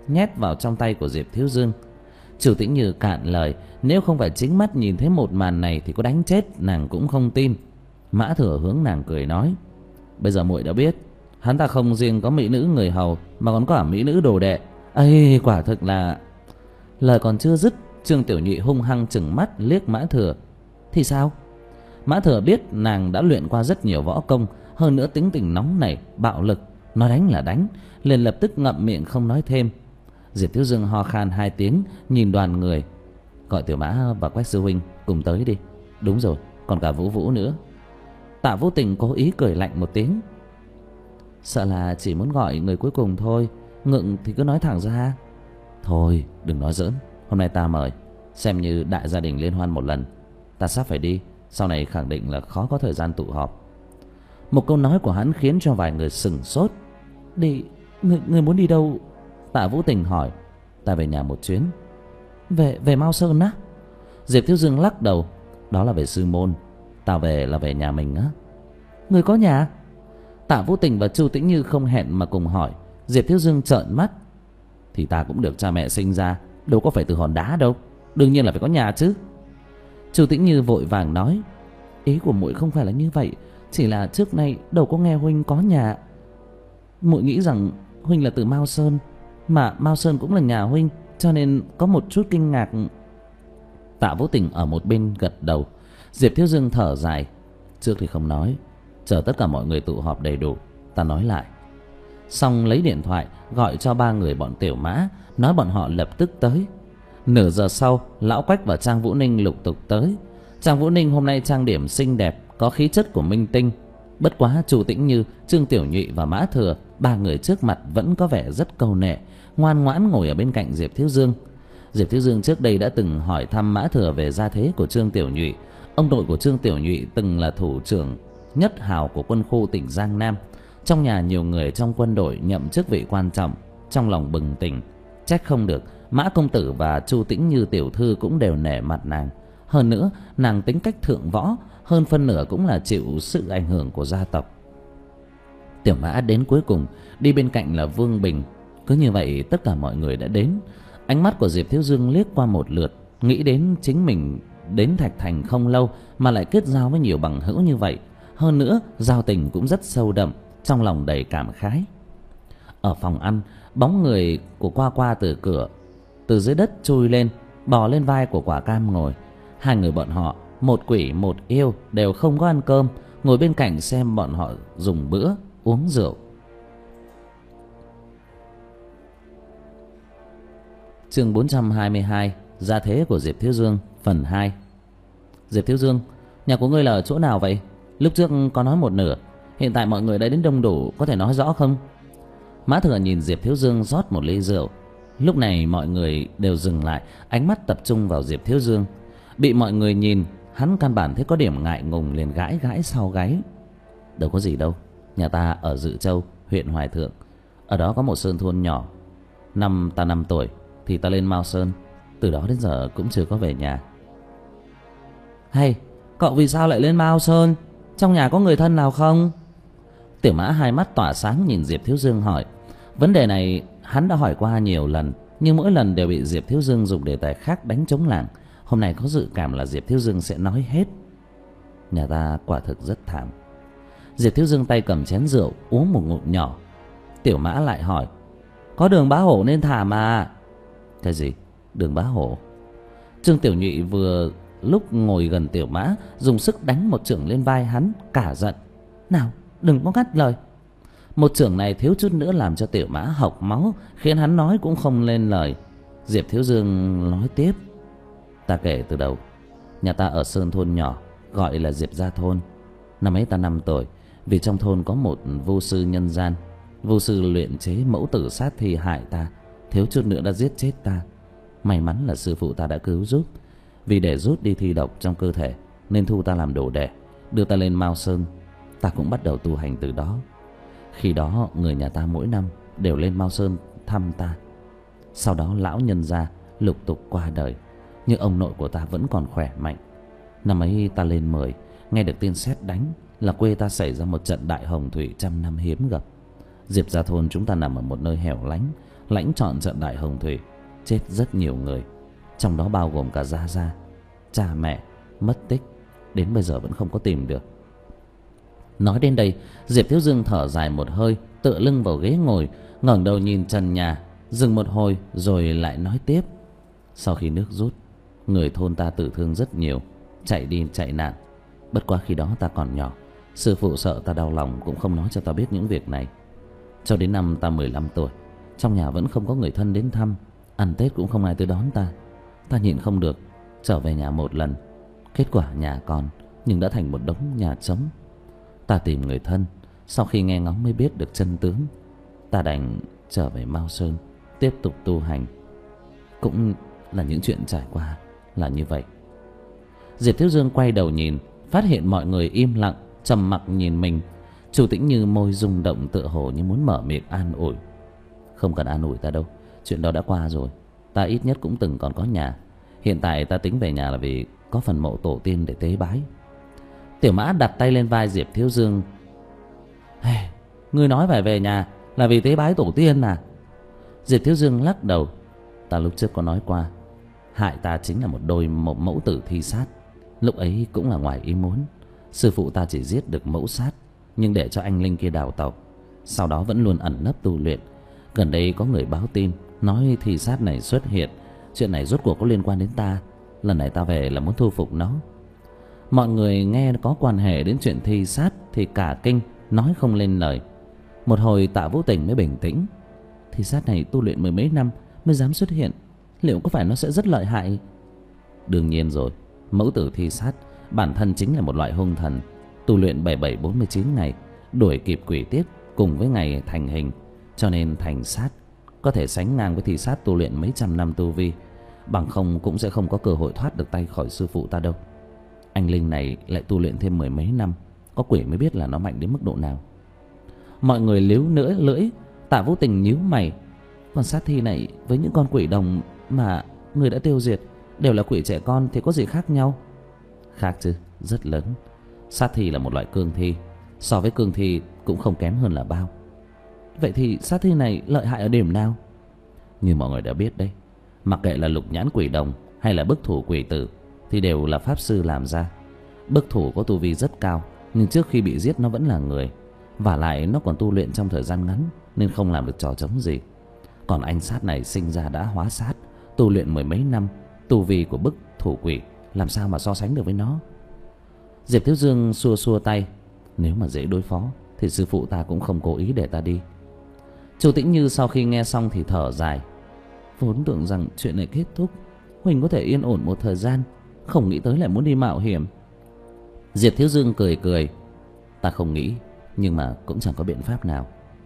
nhét vào trong tay của Diệp Thiếu Dương. Chu Tĩnh Như cạn lời, nếu không phải chính mắt nhìn thấy một màn này thì có đánh chết nàng cũng không tin. Mã Thừa hướng nàng cười nói, bây giờ muội đã biết, hắn ta không riêng có mỹ nữ người hầu mà còn có cả mỹ nữ đồ đệ. Ây, quả thực là... Lời còn chưa dứt, Trương Tiểu Nhụy hung hăng chừng mắt liếc Mã Thừa. Thì sao? Mã Thừa biết nàng đã luyện qua rất nhiều võ công, hơn nữa tính tình nóng nảy, bạo lực, nói đánh là đánh, liền lập tức ngậm miệng không nói thêm. Diệp Thiếu Dương ho khan hai tiếng, nhìn đoàn người, gọi Tiểu Mã và Quách sư huynh cùng tới đi. Đúng rồi, còn cả Vũ Vũ nữa. Tạ Vũ Tình cố ý cười lạnh một tiếng, sợ là chỉ muốn gọi người cuối cùng thôi, ngượng thì cứ nói thẳng ra. Thôi đừng nói giỡn, hôm nay ta mời, xem như đại gia đình liên hoan một lần. Ta sắp phải đi, sau này khẳng định là khó có thời gian tụ họp. Một câu nói của hắn khiến cho vài người sửng sốt. Đi, người, người muốn đi đâu? Tạ Vũ Tình hỏi. Ta về nhà một chuyến. Về về Mao Sơn á? Diệp Thiếu Dương lắc đầu. Đó là về sư môn, tao về là về nhà mình á. Người có nhà? Tạ Vũ Tình và Chu Tĩnh Như không hẹn mà cùng hỏi. Diệp Thiếu Dương trợn mắt. Thì ta cũng được cha mẹ sinh ra, đâu có phải từ hòn đá đâu, đương nhiên là phải có nhà chứ. Chu Tĩnh Như vội vàng nói, ý của muội không phải là như vậy, chỉ là trước nay đâu có nghe huynh có nhà. Muội nghĩ rằng huynh là từ Mao Sơn, mà Mao Sơn cũng là nhà huynh, cho nên có một chút kinh ngạc. Tạ Vũ Tình ở một bên gật đầu. Diệp Thiếu Dương thở dài. Trước thì không nói, chờ tất cả mọi người tụ họp đầy đủ ta nói lại. Xong lấy điện thoại gọi cho ba người bọn Tiểu Mã, nói bọn họ lập tức tới. Nửa giờ sau, Lão Quách và Trang Vũ Ninh lục tục tới. Trang Vũ Ninh hôm nay trang điểm xinh đẹp, có khí chất của minh tinh. Bất quá Chu Tĩnh Như, Trương Tiểu Nhụy và Mã Thừa, ba người trước mặt vẫn có vẻ rất câu nệ, ngoan ngoãn ngồi ở bên cạnh Diệp Thiếu Dương. Diệp Thiếu Dương trước đây đã từng hỏi thăm Mã Thừa về gia thế của Trương Tiểu Nhụy. Ông nội của Trương Tiểu Nhụy từng là thủ trưởng nhất hào của quân khu tỉnh Giang Nam. Trong nhà nhiều người trong quân đội nhậm chức vị quan trọng. Trong lòng bừng tỉnh, trách không được Mã công tử và Chu Tĩnh Như tiểu thư cũng đều nể mặt nàng. Hơn nữa nàng tính cách thượng võ, hơn phân nửa cũng là chịu sự ảnh hưởng của gia tộc. Tiểu Mã đến cuối cùng, đi bên cạnh là Vương Bình. Cứ như vậy tất cả mọi người đã đến. Ánh mắt của Diệp Thiếu Dương liếc qua một lượt, nghĩ đến chính mình đến Thạch Thành không lâu mà lại kết giao với nhiều bằng hữu như vậy. Hơn nữa giao tình cũng rất sâu đậm, trong lòng đầy cảm khái. Ở phòng ăn, bóng người của Qua Qua từ cửa từ dưới đất chui lên, bò lên vai của Quả Cam ngồi. Hai người bọn họ, một quỷ một yêu, đều không có ăn cơm, ngồi bên cạnh xem bọn họ dùng bữa, uống rượu. Chương bốn trăm hai mươi hai, gia thế của Diệp Thiếu Dương, phần hai. Diệp Thiếu Dương, nhà của ngươi là ở chỗ nào vậy? Lúc trước có nói một nửa, hiện tại mọi người đã đến đông đủ, có thể nói rõ không? Mã Thừa nhìn Diệp Thiếu Dương rót một ly rượu. Lúc này mọi người đều dừng lại, ánh mắt tập trung vào Diệp Thiếu Dương. Bị mọi người nhìn, hắn căn bản thấy có điểm ngại ngùng, liền gãi gãi sau gáy. Đâu có gì đâu, nhà ta ở Dự Châu, huyện Hoài Thượng. Ở đó có một sơn thôn nhỏ. Năm ta năm tuổi thì ta lên Mao Sơn, từ đó đến giờ cũng chưa có về nhà. Hay, cậu vì sao lại lên Mao Sơn? Trong nhà có người thân nào không? Tiểu Mã hai mắt tỏa sáng nhìn Diệp Thiếu Dương hỏi. Vấn đề này hắn đã hỏi qua nhiều lần, nhưng mỗi lần đều bị Diệp Thiếu Dương dùng đề tài khác đánh trống lảng. Hôm nay có dự cảm là Diệp Thiếu Dương sẽ nói hết. Nhà ta quả thực rất thảm. Diệp Thiếu Dương tay cầm chén rượu uống một ngụm nhỏ. Tiểu Mã lại hỏi, có Đường Bá Hổ nên thảm à? Cái gì? Đường Bá Hổ? Trương Tiểu Nhụy vừa lúc ngồi gần Tiểu Mã, dùng sức đánh một chưởng lên vai hắn, cả giận. Nào, đừng có ngắt lời. Một chưởng này thiếu chút nữa làm cho Tiểu Mã hộc máu, khiến hắn nói cũng không lên lời. Diệp Thiếu Dương nói tiếp, ta kể từ đầu. Nhà ta ở sơn thôn nhỏ, gọi là Diệp Gia Thôn. Năm ấy ta năm tuổi, vì trong thôn có một vô sư nhân gian. Vô sư luyện chế mẫu tử sát thi hại ta, thiếu chút nữa đã giết chết ta. May mắn là sư phụ ta đã cứu giúp. Vì để rút đi thi độc trong cơ thể nên thu ta làm đồ đệ, đưa ta lên Mao Sơn. Ta cũng bắt đầu tu hành từ đó. Khi đó người nhà ta mỗi năm đều lên Mao Sơn thăm ta. Sau đó lão nhân gia lục tục qua đời, nhưng ông nội của ta vẫn còn khỏe mạnh. Năm ấy ta lên mười, nghe được tin sét đánh là quê ta xảy ra một trận đại hồng thủy trăm năm hiếm gặp. Diệp Gia Thôn chúng ta nằm ở một nơi hẻo lánh, lãnh trọn trận đại hồng thủy, chết rất nhiều người, trong đó bao gồm cả Gia Gia. Cha mẹ mất tích, đến bây giờ vẫn không có tìm được. Nói đến đây, Diệp Thiếu Dương thở dài một hơi, tựa lưng vào ghế ngồi, ngẩng đầu nhìn trần nhà, dừng một hồi rồi lại nói tiếp. Sau khi nước rút, người thôn ta tử thương rất nhiều, chạy đi chạy nạn. Bất quá khi đó ta còn nhỏ, sư phụ sợ ta đau lòng cũng không nói cho ta biết những việc này. Cho đến năm ta mười lăm tuổi, trong nhà vẫn không có người thân đến thăm, ăn Tết cũng không ai tới đón ta. Ta nhịn không được, trở về nhà một lần. Kết quả nhà còn, nhưng đã thành một đống nhà trống. Ta tìm người thân, sau khi nghe ngóng mới biết được chân tướng. Ta đành trở về Mao Sơn, tiếp tục tu hành. Cũng là những chuyện trải qua là như vậy. Diệp Thiếu Dương quay đầu nhìn, phát hiện mọi người im lặng, trầm mặc nhìn mình. Chu Tĩnh Như môi rung động tựa hồ như muốn mở miệng an ủi. Không cần an ủi ta đâu, chuyện đó đã qua rồi. Ta ít nhất cũng từng còn có nhà. Hiện tại ta tính về nhà là vì có phần mộ tổ tiên để tế bái. Tiểu Mã đặt tay lên vai Diệp Thiếu Dương. Hey, ngươi nói phải về nhà là vì tế bái tổ tiên à? Diệp Thiếu Dương lắc đầu. Ta lúc trước có nói qua, hại ta chính là một đôi một mẫu tử thi sát. Lúc ấy cũng là ngoài ý muốn. Sư phụ ta chỉ giết được mẫu sát, nhưng để cho anh linh kia đào tẩu. Sau đó vẫn luôn ẩn nấp tu luyện. Gần đây có người báo tin, nói thi sát này xuất hiện. Chuyện này rốt cuộc có liên quan đến ta. Lần này ta về là muốn thu phục nó. Mọi người nghe có quan hệ đến chuyện thi sát thì cả kinh, nói không lên lời. Một hồi Tạ Vũ Tình mới bình tĩnh. Thi sát này tu luyện mười mấy năm mới dám xuất hiện, liệu có phải nó sẽ rất lợi hại? Đương nhiên rồi, mẫu tử thi sát bản thân chính là một loại hung thần, tu luyện bảy bảy bốn mươi chín ngày, đuổi kịp quỷ tiết cùng với ngày thành hình, cho nên thành sát, có thể sánh ngang với thi sát tu luyện mấy trăm năm tu vi. Bằng không cũng sẽ không có cơ hội thoát được tay khỏi sư phụ ta đâu. Anh linh này lại tu luyện thêm mười mấy năm, có quỷ mới biết là nó mạnh đến mức độ nào. Mọi người líu nữa lưỡi. Tạ Vũ Tình nhíu mày. Con sát thi này với những con quỷ đồng mà người đã tiêu diệt đều là quỷ trẻ con thì có gì khác nhau? Khác chứ, rất lớn. Sát thi là một loại cương thi, so với cương thi cũng không kém hơn là bao. Vậy thì sát thi này lợi hại ở điểm nào? Như mọi người đã biết đấy, mặc kệ là lục nhãn quỷ đồng hay là bức thủ quỷ tử thì đều là pháp sư làm ra. Bức thủ có tu vi rất cao, nhưng trước khi bị giết nó vẫn là người. Vả lại nó còn tu luyện trong thời gian ngắn nên không làm được trò trống gì. Còn anh sát này sinh ra đã hóa sát, tu luyện mười mấy năm, tu vi của bức thủ quỷ làm sao mà so sánh được với nó? Diệp Thiếu Dương xua xua tay. Nếu mà dễ đối phó thì sư phụ ta cũng không cố ý để ta đi. Chu Tĩnh Như sau khi nghe xong thì thở dài. Vốn tưởng rằng chuyện này kết thúc, Huỳnh có thể yên ổn một thời gian, không nghĩ tới lại muốn đi mạo hiểm. Diệp Thiếu Dương cười cười. Ta không nghĩ, nhưng mà cũng chẳng có biện pháp nào.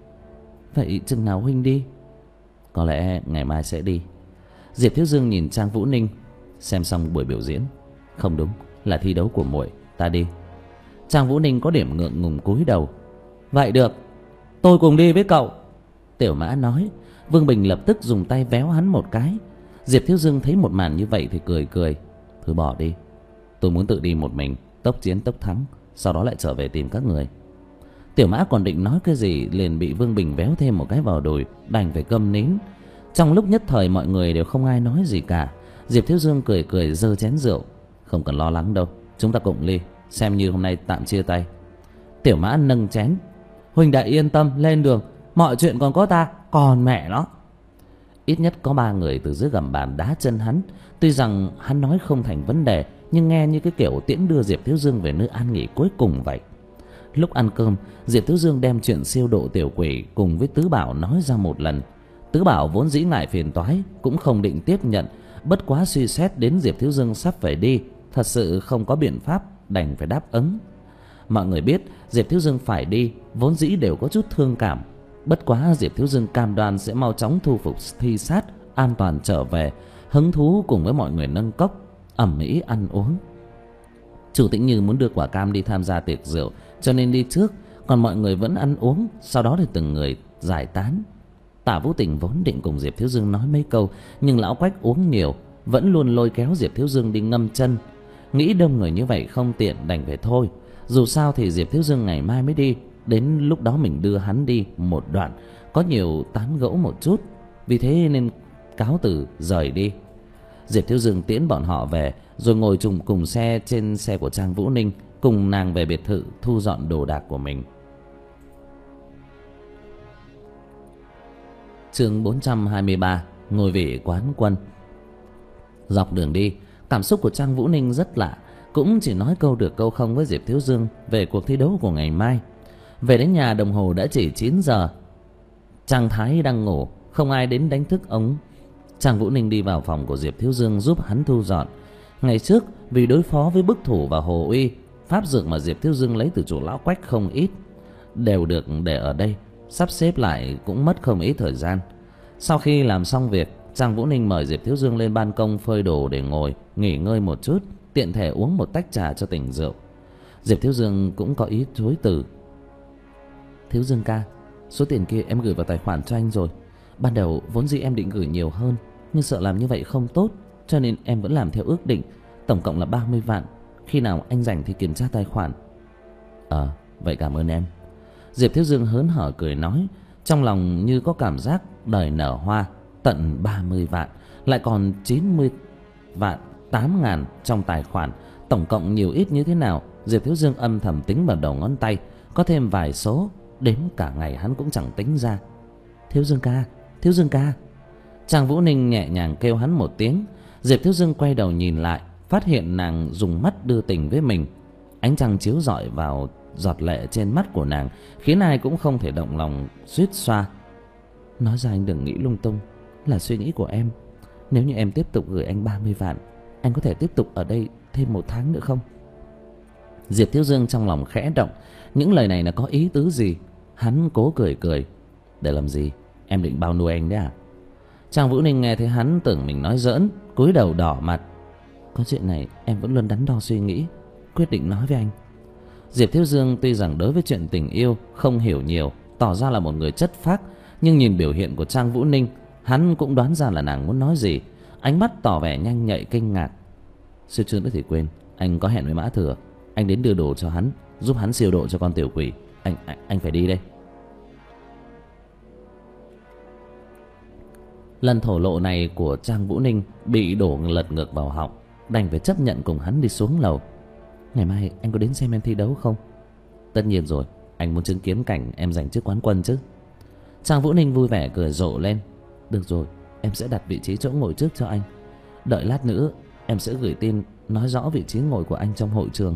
Vậy chừng nào Huỳnh đi? Có lẽ ngày mai sẽ đi. Diệp Thiếu Dương nhìn Trang Vũ Ninh. Xem xong buổi biểu diễn. Không đúng, là thi đấu của muội, ta đi. Trang Vũ Ninh có điểm ngượng ngùng cúi đầu. Vậy được, tôi cùng đi với cậu. Tiểu Mã nói. Vương Bình lập tức dùng tay véo hắn một cái. Diệp Thiếu Dương thấy một màn như vậy thì cười cười. Thôi bỏ đi, tôi muốn tự đi một mình, tốc chiến tốc thắng, sau đó lại trở về tìm các người. Tiểu Mã còn định nói cái gì liền bị Vương Bình véo thêm một cái vào đùi, đành phải câm nín. Trong lúc nhất thời mọi người đều không ai nói gì cả. Diệp Thiếu Dương cười cười giơ chén rượu. Không cần lo lắng đâu, chúng ta cùng ly, xem như hôm nay tạm chia tay. Tiểu Mã nâng chén. Huỳnh đại yên tâm, lên đường, mọi chuyện còn có ta, còn mẹ nó. Ít nhất có ba người từ dưới gầm bàn đá chân hắn. Tuy rằng hắn nói không thành vấn đề, nhưng nghe như cái kiểu tiễn đưa Diệp Thiếu Dương về nơi an nghỉ cuối cùng vậy. Lúc ăn cơm, Diệp Thiếu Dương đem chuyện siêu độ tiểu quỷ cùng với Tứ Bảo nói ra một lần. Tứ Bảo vốn dĩ ngại phiền toái, cũng không định tiếp nhận. Bất quá suy xét đến Diệp Thiếu Dương sắp phải đi, thật sự không có biện pháp, đành phải đáp ứng. Mọi người biết Diệp Thiếu Dương phải đi, vốn dĩ đều có chút thương cảm. Bất quá Diệp Thiếu Dương cam đoan sẽ mau chóng thu phục thi sát, an toàn trở về, hứng thú cùng với mọi người nâng cốc, ẩm ĩ ăn uống. Chủ Tĩnh Như muốn đưa quả cam đi tham gia tiệc rượu, cho nên đi trước, còn mọi người vẫn ăn uống, sau đó thì từng người giải tán. Tạ Vũ Tình vốn định cùng Diệp Thiếu Dương nói mấy câu, nhưng lão Quách uống nhiều, vẫn luôn lôi kéo Diệp Thiếu Dương đi ngâm chân. Nghĩ đông người như vậy không tiện, đành phải thôi. Dù sao thì Diệp Thiếu Dương ngày mai mới đi, đến lúc đó mình đưa hắn đi một đoạn, có nhiều tán gẫu một chút. vì thế nên cáo từ rời đi. Diệp Thiếu Dương tiễn bọn họ về, rồi ngồi chung cùng xe trên xe của Trang Vũ Ninh, cùng nàng về biệt thự thu dọn đồ đạc của mình. Chương bốn trăm hai mươi ba, ngôi vị quán quân. Dọc đường đi, cảm xúc của Trang Vũ Ninh rất lạ, cũng chỉ nói câu được câu không với Diệp Thiếu Dương về cuộc thi đấu của ngày mai. Về đến nhà đồng hồ đã chỉ chín giờ. Trang Thái đang ngủ, không ai đến đánh thức ông. Trang Vũ Ninh đi vào phòng của Diệp Thiếu Dương giúp hắn thu dọn. Ngày trước vì đối phó với bức thủ và Hồ Uy, pháp dược mà Diệp Thiếu Dương lấy từ chỗ lão Quách không ít, đều được để ở đây, sắp xếp lại cũng mất không ít thời gian. Sau khi làm xong việc, Trang Vũ Ninh mời Diệp Thiếu Dương lên ban công phơi đồ để ngồi nghỉ ngơi một chút, tiện thể uống một tách trà cho tỉnh rượu. Diệp Thiếu Dương cũng có ý chối từ. Thiếu Dương ca, số tiền kia em gửi vào tài khoản cho anh rồi. Ban đầu vốn dĩ em định gửi nhiều hơn, nhưng sợ làm như vậy không tốt, cho nên em vẫn làm theo ước định. Tổng cộng là ba mươi vạn. Khi nào anh rảnh thì kiểm tra tài khoản. Ờ, vậy cảm ơn em. Diệp Thiếu Dương hớn hở cười nói, trong lòng như có cảm giác đời nở hoa. Tận ba mươi vạn, lại còn chín mươi vạn tám ngàn trong tài khoản. Tổng cộng nhiều ít như thế nào, Diệp Thiếu Dương âm thầm tính vào đầu ngón tay. Có thêm vài số, đến cả ngày hắn cũng chẳng tính ra. Thiếu Dương ca, Thiếu Dương ca. Trang Vũ Ninh nhẹ nhàng kêu hắn một tiếng. Diệp Thiếu Dương quay đầu nhìn lại, phát hiện nàng dùng mắt đưa tình với mình. Ánh trăng chiếu rọi vào giọt lệ trên mắt của nàng, khiến ai cũng không thể động lòng suýt xoa. Nói ra anh đừng nghĩ lung tung, là suy nghĩ của em. Nếu như em tiếp tục gửi anh ba mươi vạn, anh có thể tiếp tục ở đây thêm một tháng nữa không? Diệp Thiếu Dương trong lòng khẽ động. Những lời này là có ý tứ gì? Hắn cố cười cười. Để làm gì? Em định bao nuôi anh đấy à? Trang Vũ Ninh nghe thấy hắn tưởng mình nói giỡn, cúi đầu đỏ mặt. Có chuyện này em vẫn luôn đắn đo suy nghĩ, quyết định nói với anh. Diệp Thiếu Dương tuy rằng đối với chuyện tình yêu không hiểu nhiều, tỏ ra là một người chất phác, nhưng nhìn biểu hiện của Trang Vũ Ninh, hắn cũng đoán ra là nàng muốn nói gì. Ánh mắt tỏ vẻ nhanh nhạy kinh ngạc. Suýt chút nữa thì quên, anh có hẹn với Mã Thừa. Anh đến đưa đồ cho hắn, giúp hắn siêu độ cho con tiểu quỷ. Anh anh, anh phải đi đây. Lần thổ lộ này của Trang Vũ Ninh bị đổ lật ngược vào họng, đành phải chấp nhận cùng hắn đi xuống lầu. Ngày mai anh có đến xem em thi đấu không? Tất nhiên rồi, anh muốn chứng kiến cảnh em giành chức quán quân chứ. Trang Vũ Ninh vui vẻ cười rộ lên. Được rồi, em sẽ đặt vị trí chỗ ngồi trước cho anh. Đợi lát nữa em sẽ gửi tin nói rõ vị trí ngồi của anh trong hội trường.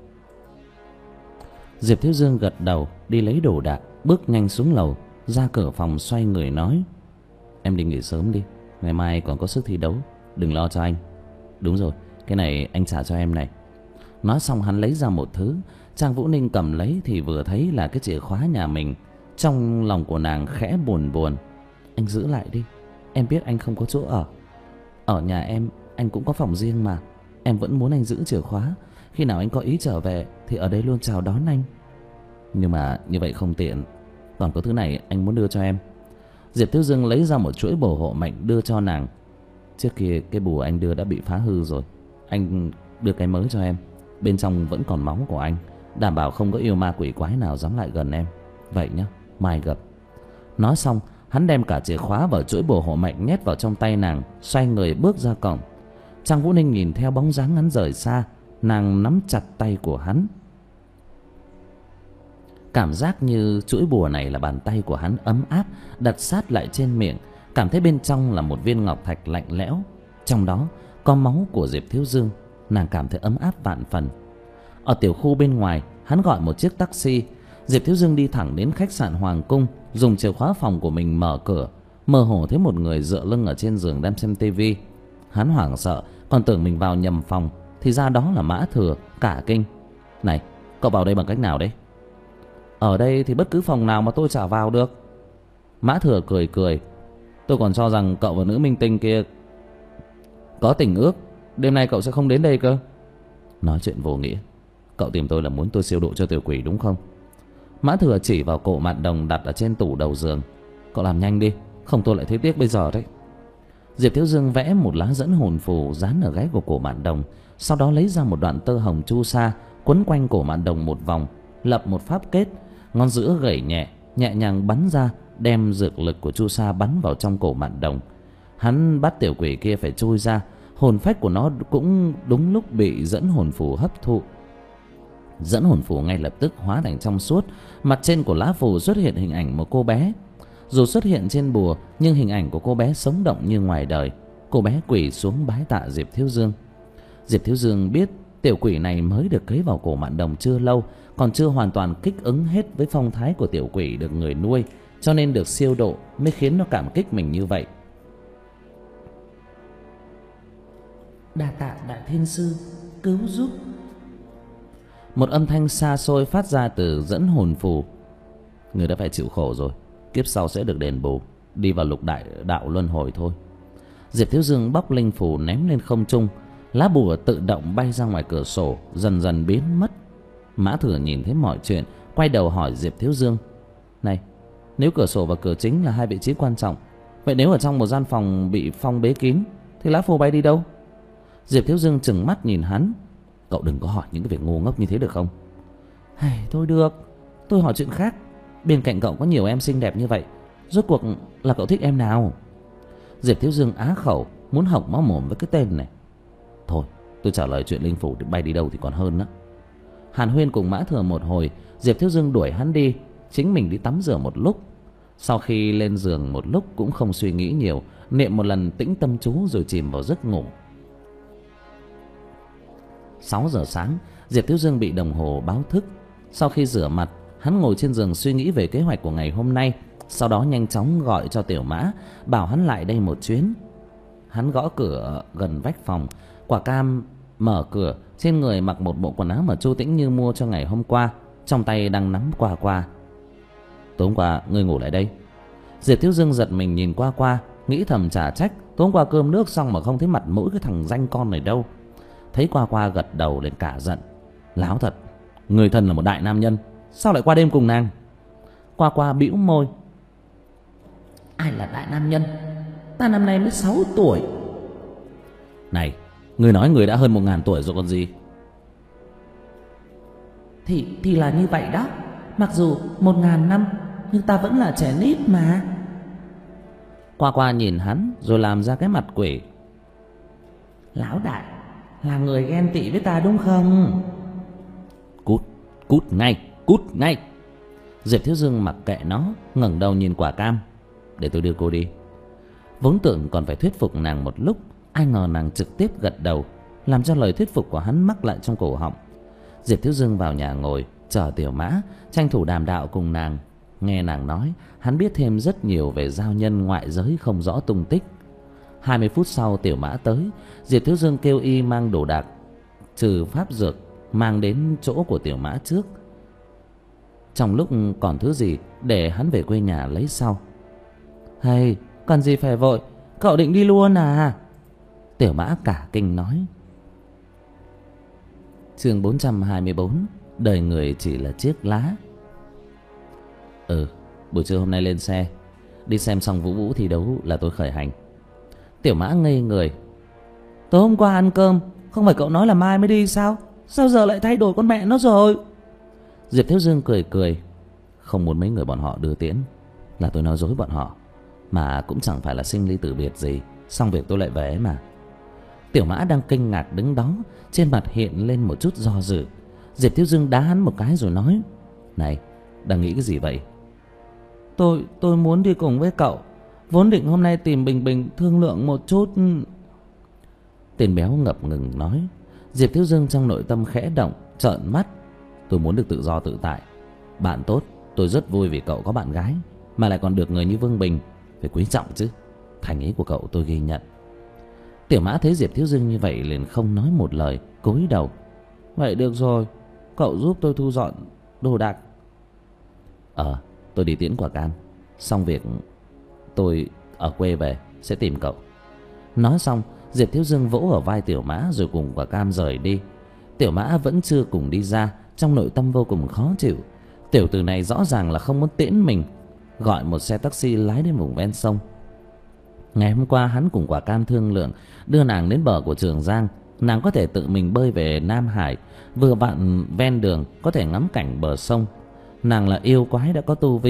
Diệp Thiếu Dương gật đầu, đi lấy đồ đạc, bước nhanh xuống lầu, ra cửa phòng xoay người nói. Em đi nghỉ sớm đi, ngày mai còn có sức thi đấu, đừng lo cho anh. Đúng rồi, cái này anh trả cho em này. Nói xong hắn lấy ra một thứ. Trang Vũ Ninh cầm lấy thì vừa thấy là cái chìa khóa nhà mình. Trong lòng của nàng khẽ buồn buồn. Anh giữ lại đi, em biết anh không có chỗ ở. Ở nhà em, anh cũng có phòng riêng mà. Em vẫn muốn anh giữ chìa khóa. Khi nào anh có ý trở về thì ở đây luôn chào đón anh. Nhưng mà như vậy không tiện. Còn có thứ này anh muốn đưa cho em. Diệp Thiếu Dương lấy ra một chuỗi bùa hộ mệnh đưa cho nàng. Trước kia cái bùa anh đưa đã bị phá hư rồi, anh đưa cái mới cho em. Bên trong vẫn còn máu của anh, đảm bảo không có yêu ma quỷ quái nào dám lại gần em. Vậy nhá, mai gặp. Nói xong hắn đem cả chìa khóa vào chuỗi bùa hộ mệnh nhét vào trong tay nàng, xoay người bước ra cổng. Trang Vũ Ninh nhìn theo bóng dáng hắn rời xa, nàng nắm chặt tay của hắn. Cảm giác như chuỗi bùa này là bàn tay của hắn ấm áp, đặt sát lại trên miệng. Cảm thấy bên trong là một viên ngọc thạch lạnh lẽo, trong đó có máu của Diệp Thiếu Dương. Nàng cảm thấy ấm áp vạn phần. Ở tiểu khu bên ngoài, hắn gọi một chiếc taxi. Diệp Thiếu Dương đi thẳng đến khách sạn Hoàng Cung, dùng chìa khóa phòng của mình mở cửa. Mơ hồ thấy một người dựa lưng ở trên giường đang xem tivi. Hắn hoảng sợ, còn tưởng mình vào nhầm phòng, thì ra đó là Mã Thừa, cả kinh. Này, cậu vào đây bằng cách nào đấy? Ở đây thì bất cứ phòng nào mà tôi chả vào được. Mã Thừa cười cười. Tôi còn cho rằng cậu và nữ minh tinh kia có tình ước, đêm nay cậu sẽ không đến đây cơ. Nói chuyện vô nghĩa. Cậu tìm tôi là muốn tôi siêu độ cho tiểu quỷ đúng không? Mã Thừa chỉ vào cổ Mạn Đồng đặt ở trên tủ đầu giường. Cậu làm nhanh đi, không tôi lại thấy tiếc bây giờ đấy. Diệp Thiếu Dương vẽ một lá dẫn hồn phù dán ở gáy của cổ Mạn Đồng, sau đó lấy ra một đoạn tơ hồng chu sa quấn quanh cổ Mạn Đồng một vòng, lập một pháp kết. Ngón giữa gẩy nhẹ, nhẹ nhàng bắn ra, đem dược lực của chu sa bắn vào trong cổ Mạn Đồng. Hắn bắt tiểu quỷ kia phải chui ra. Hồn phách của nó cũng đúng lúc bị dẫn hồn phù hấp thụ. Dẫn hồn phù ngay lập tức hóa thành trong suốt. Mặt trên của lá phù xuất hiện hình ảnh một cô bé. Dù xuất hiện trên bùa, nhưng hình ảnh của cô bé sống động như ngoài đời. Cô bé quỳ xuống bái tạ Diệp Thiếu Dương. Diệp Thiếu Dương biết tiểu quỷ này mới được cấy vào cổ Mạn Đồng chưa lâu, còn chưa hoàn toàn kích ứng hết với phong thái của tiểu quỷ được người nuôi, cho nên được siêu độ mới khiến nó cảm kích mình như vậy. Đa tạ Đại Thiên Sư cứu giúp. Một âm thanh xa xôi phát ra từ dẫn hồn phù. Người đã phải chịu khổ rồi, kiếp sau sẽ được đền bù, đi vào lục đại đạo luân hồi thôi. Diệp Thiếu Dương bóc linh phù ném lên không trung. Lá bùa tự động bay ra ngoài cửa sổ, dần dần biến mất. Mã Thừa nhìn thấy mọi chuyện, quay đầu hỏi Diệp Thiếu Dương: Này, nếu cửa sổ và cửa chính là hai vị trí quan trọng, vậy nếu ở trong một gian phòng bị phong bế kín thì lá phù bay đi đâu? Diệp Thiếu Dương trừng mắt nhìn hắn: Cậu đừng có hỏi những cái việc ngu ngốc như thế được không? Hey, thôi được, tôi hỏi chuyện khác. Bên cạnh cậu có nhiều em xinh đẹp như vậy, rốt cuộc là cậu thích em nào? Diệp Thiếu Dương á khẩu, muốn hộc máu mồm với cái tên này. Thôi, tôi trả lời chuyện linh phủ bay đi đâu thì còn hơn đó. Hàn Huyên cùng Mã Thừa một hồi, Diệp Thiếu Dương đuổi hắn đi, chính mình đi tắm rửa một lúc. Sau khi lên giường một lúc cũng không suy nghĩ nhiều, niệm một lần tĩnh tâm chú rồi chìm vào giấc ngủ. Sáu giờ sáng, Diệp Thiếu Dương bị đồng hồ báo thức. Sau khi rửa mặt, hắn ngồi trên giường suy nghĩ về kế hoạch của ngày hôm nay. Sau đó nhanh chóng gọi cho Tiểu Mã, bảo hắn lại đây một chuyến. Hắn gõ cửa gần vách phòng. Quả Cam mở cửa, trên người mặc một bộ quần áo mà Chu Tĩnh Như mua cho ngày hôm qua, trong tay đang nắm Qua Qua. Tối hôm qua ngươi ngủ lại đây? Diệp Thiếu Dương giật mình nhìn Qua Qua, nghĩ thầm trả trách. Tối hôm qua cơm nước xong mà không thấy mặt mũi cái thằng danh con này đâu. Thấy Qua Qua gật đầu lên cả giận: Láo thật, người thân là một đại nam nhân, sao lại qua đêm cùng nàng? Qua Qua bĩu môi: Ai là đại nam nhân? Ta năm nay mới sáu tuổi. Này, người nói người đã hơn một ngàn tuổi rồi còn gì. Thì thì là như vậy đó. Mặc dù một ngàn năm, nhưng ta vẫn là trẻ nít mà. Qua Qua nhìn hắn rồi làm ra cái mặt quỷ: Lão đại là người ghen tị với ta đúng không? Cút, cút ngay, cút ngay. Diệp Thiếu Dương mặc kệ nó, ngẩng đầu nhìn Quả Cam: Để tôi đưa cô đi. Vốn tưởng còn phải thuyết phục nàng một lúc, ai ngờ nàng trực tiếp gật đầu, làm cho lời thuyết phục của hắn mắc lại trong cổ họng. Diệp Thiếu Dương vào nhà ngồi chờ Tiểu Mã, tranh thủ đàm đạo cùng nàng. Nghe nàng nói, hắn biết thêm rất nhiều về giao nhân ngoại giới không rõ tung tích. Hai mươi phút sau Tiểu Mã tới. Diệp Thiếu Dương kêu y mang đồ đạc trừ pháp dược mang đến chỗ của Tiểu Mã trước, trong lúc còn thứ gì để hắn về quê nhà lấy sau. Hay, còn gì phải vội, cậu định đi luôn à? Tiểu Mã cả kinh nói. Chương bốn trăm hai mươi bốn. Đời người chỉ là chiếc lá. Ừ, buổi trưa hôm nay lên xe, đi xem xong Vũ Vũ thi đấu là tôi khởi hành. Tiểu Mã ngây người: Tối hôm qua ăn cơm, không phải cậu nói là mai mới đi sao? Sao giờ lại thay đổi con mẹ nó rồi? Diệp Thiếu Dương cười cười: Không muốn mấy người bọn họ đưa tiễn, là tôi nói dối bọn họ. Mà cũng chẳng phải là sinh ly tử biệt gì, xong việc tôi lại về mà. Tiểu Mã đang kinh ngạc đứng đó, trên mặt hiện lên một chút do dự. Diệp Thiếu Dương đá hắn một cái rồi nói: Này, đang nghĩ cái gì vậy? Tôi, tôi muốn đi cùng với cậu. Vốn định hôm nay tìm Bình Bình thương lượng một chút. Tên béo ngập ngừng nói. Diệp Thiếu Dương trong nội tâm khẽ động, trợn mắt: Tôi muốn được tự do tự tại. Bạn tốt, tôi rất vui vì cậu có bạn gái, mà lại còn được người như Vương Bình, phải quý trọng chứ. Thành ý của cậu tôi ghi nhận. Tiểu Mã thấy Diệp Thiếu Dương như vậy liền không nói một lời, cúi đầu: Vậy được rồi, cậu giúp tôi thu dọn đồ đạc. Ờ, tôi đi tiễn Quả Cam, xong việc tôi ở quê về sẽ tìm cậu. Nói xong, Diệp Thiếu Dương vỗ ở vai Tiểu Mã rồi cùng Quả Cam rời đi. Tiểu Mã vẫn chưa cùng đi ra, trong nội tâm vô cùng khó chịu. Tiểu tử này rõ ràng là không muốn tiễn mình. Gọi một xe taxi lái đến vùng ven sông. Ngày hôm qua hắn cùng Quả Cam thương lượng đưa nàng đến bờ của Trường Giang, nàng có thể tự mình bơi về Nam Hải, vừa vặn ven đường có thể ngắm cảnh bờ sông. Nàng là yêu quái đã có tu vi,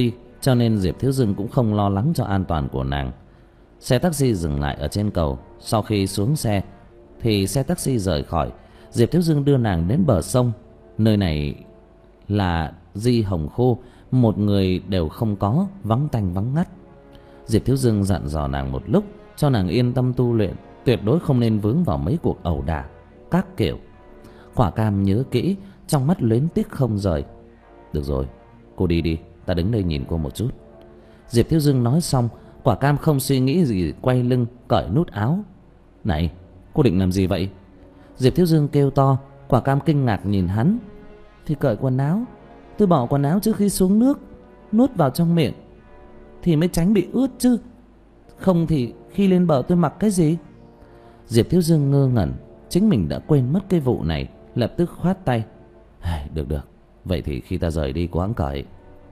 cho nên Diệp Thiếu Dương cũng không lo lắng cho an toàn của nàng. Xe taxi dừng lại ở trên cầu. Sau khi xuống xe thì xe taxi rời khỏi. Diệp Thiếu Dương đưa nàng đến bờ sông. Nơi này là Di Hồng Khu, một người đều không có, vắng tanh vắng ngắt. Diệp Thiếu Dương dặn dò nàng một lúc, cho nàng yên tâm tu luyện, tuyệt đối không nên vướng vào mấy cuộc ẩu đả các kiểu. Quả Cam nhớ kỹ, trong mắt luyến tiếc không rời. Được rồi, cô đi đi, ta đứng đây nhìn cô một chút. Diệp Thiếu Dương nói xong, Quả Cam không suy nghĩ gì quay lưng cởi nút áo. Này, cô định làm gì vậy? Diệp Thiếu Dương kêu to. Quả Cam kinh ngạc nhìn hắn. Thì cởi quần áo. Tôi bỏ quần áo trước khi xuống nước, nuốt vào trong miệng thì mới tránh bị ướt chứ. Không thì khi lên bờ tôi mặc cái gì? Diệp Thiếu Dương ngơ ngẩn, chính mình đã quên mất cái vụ này, lập tức khoát tay. Được được, vậy thì khi ta rời đi cô hẵng cởi.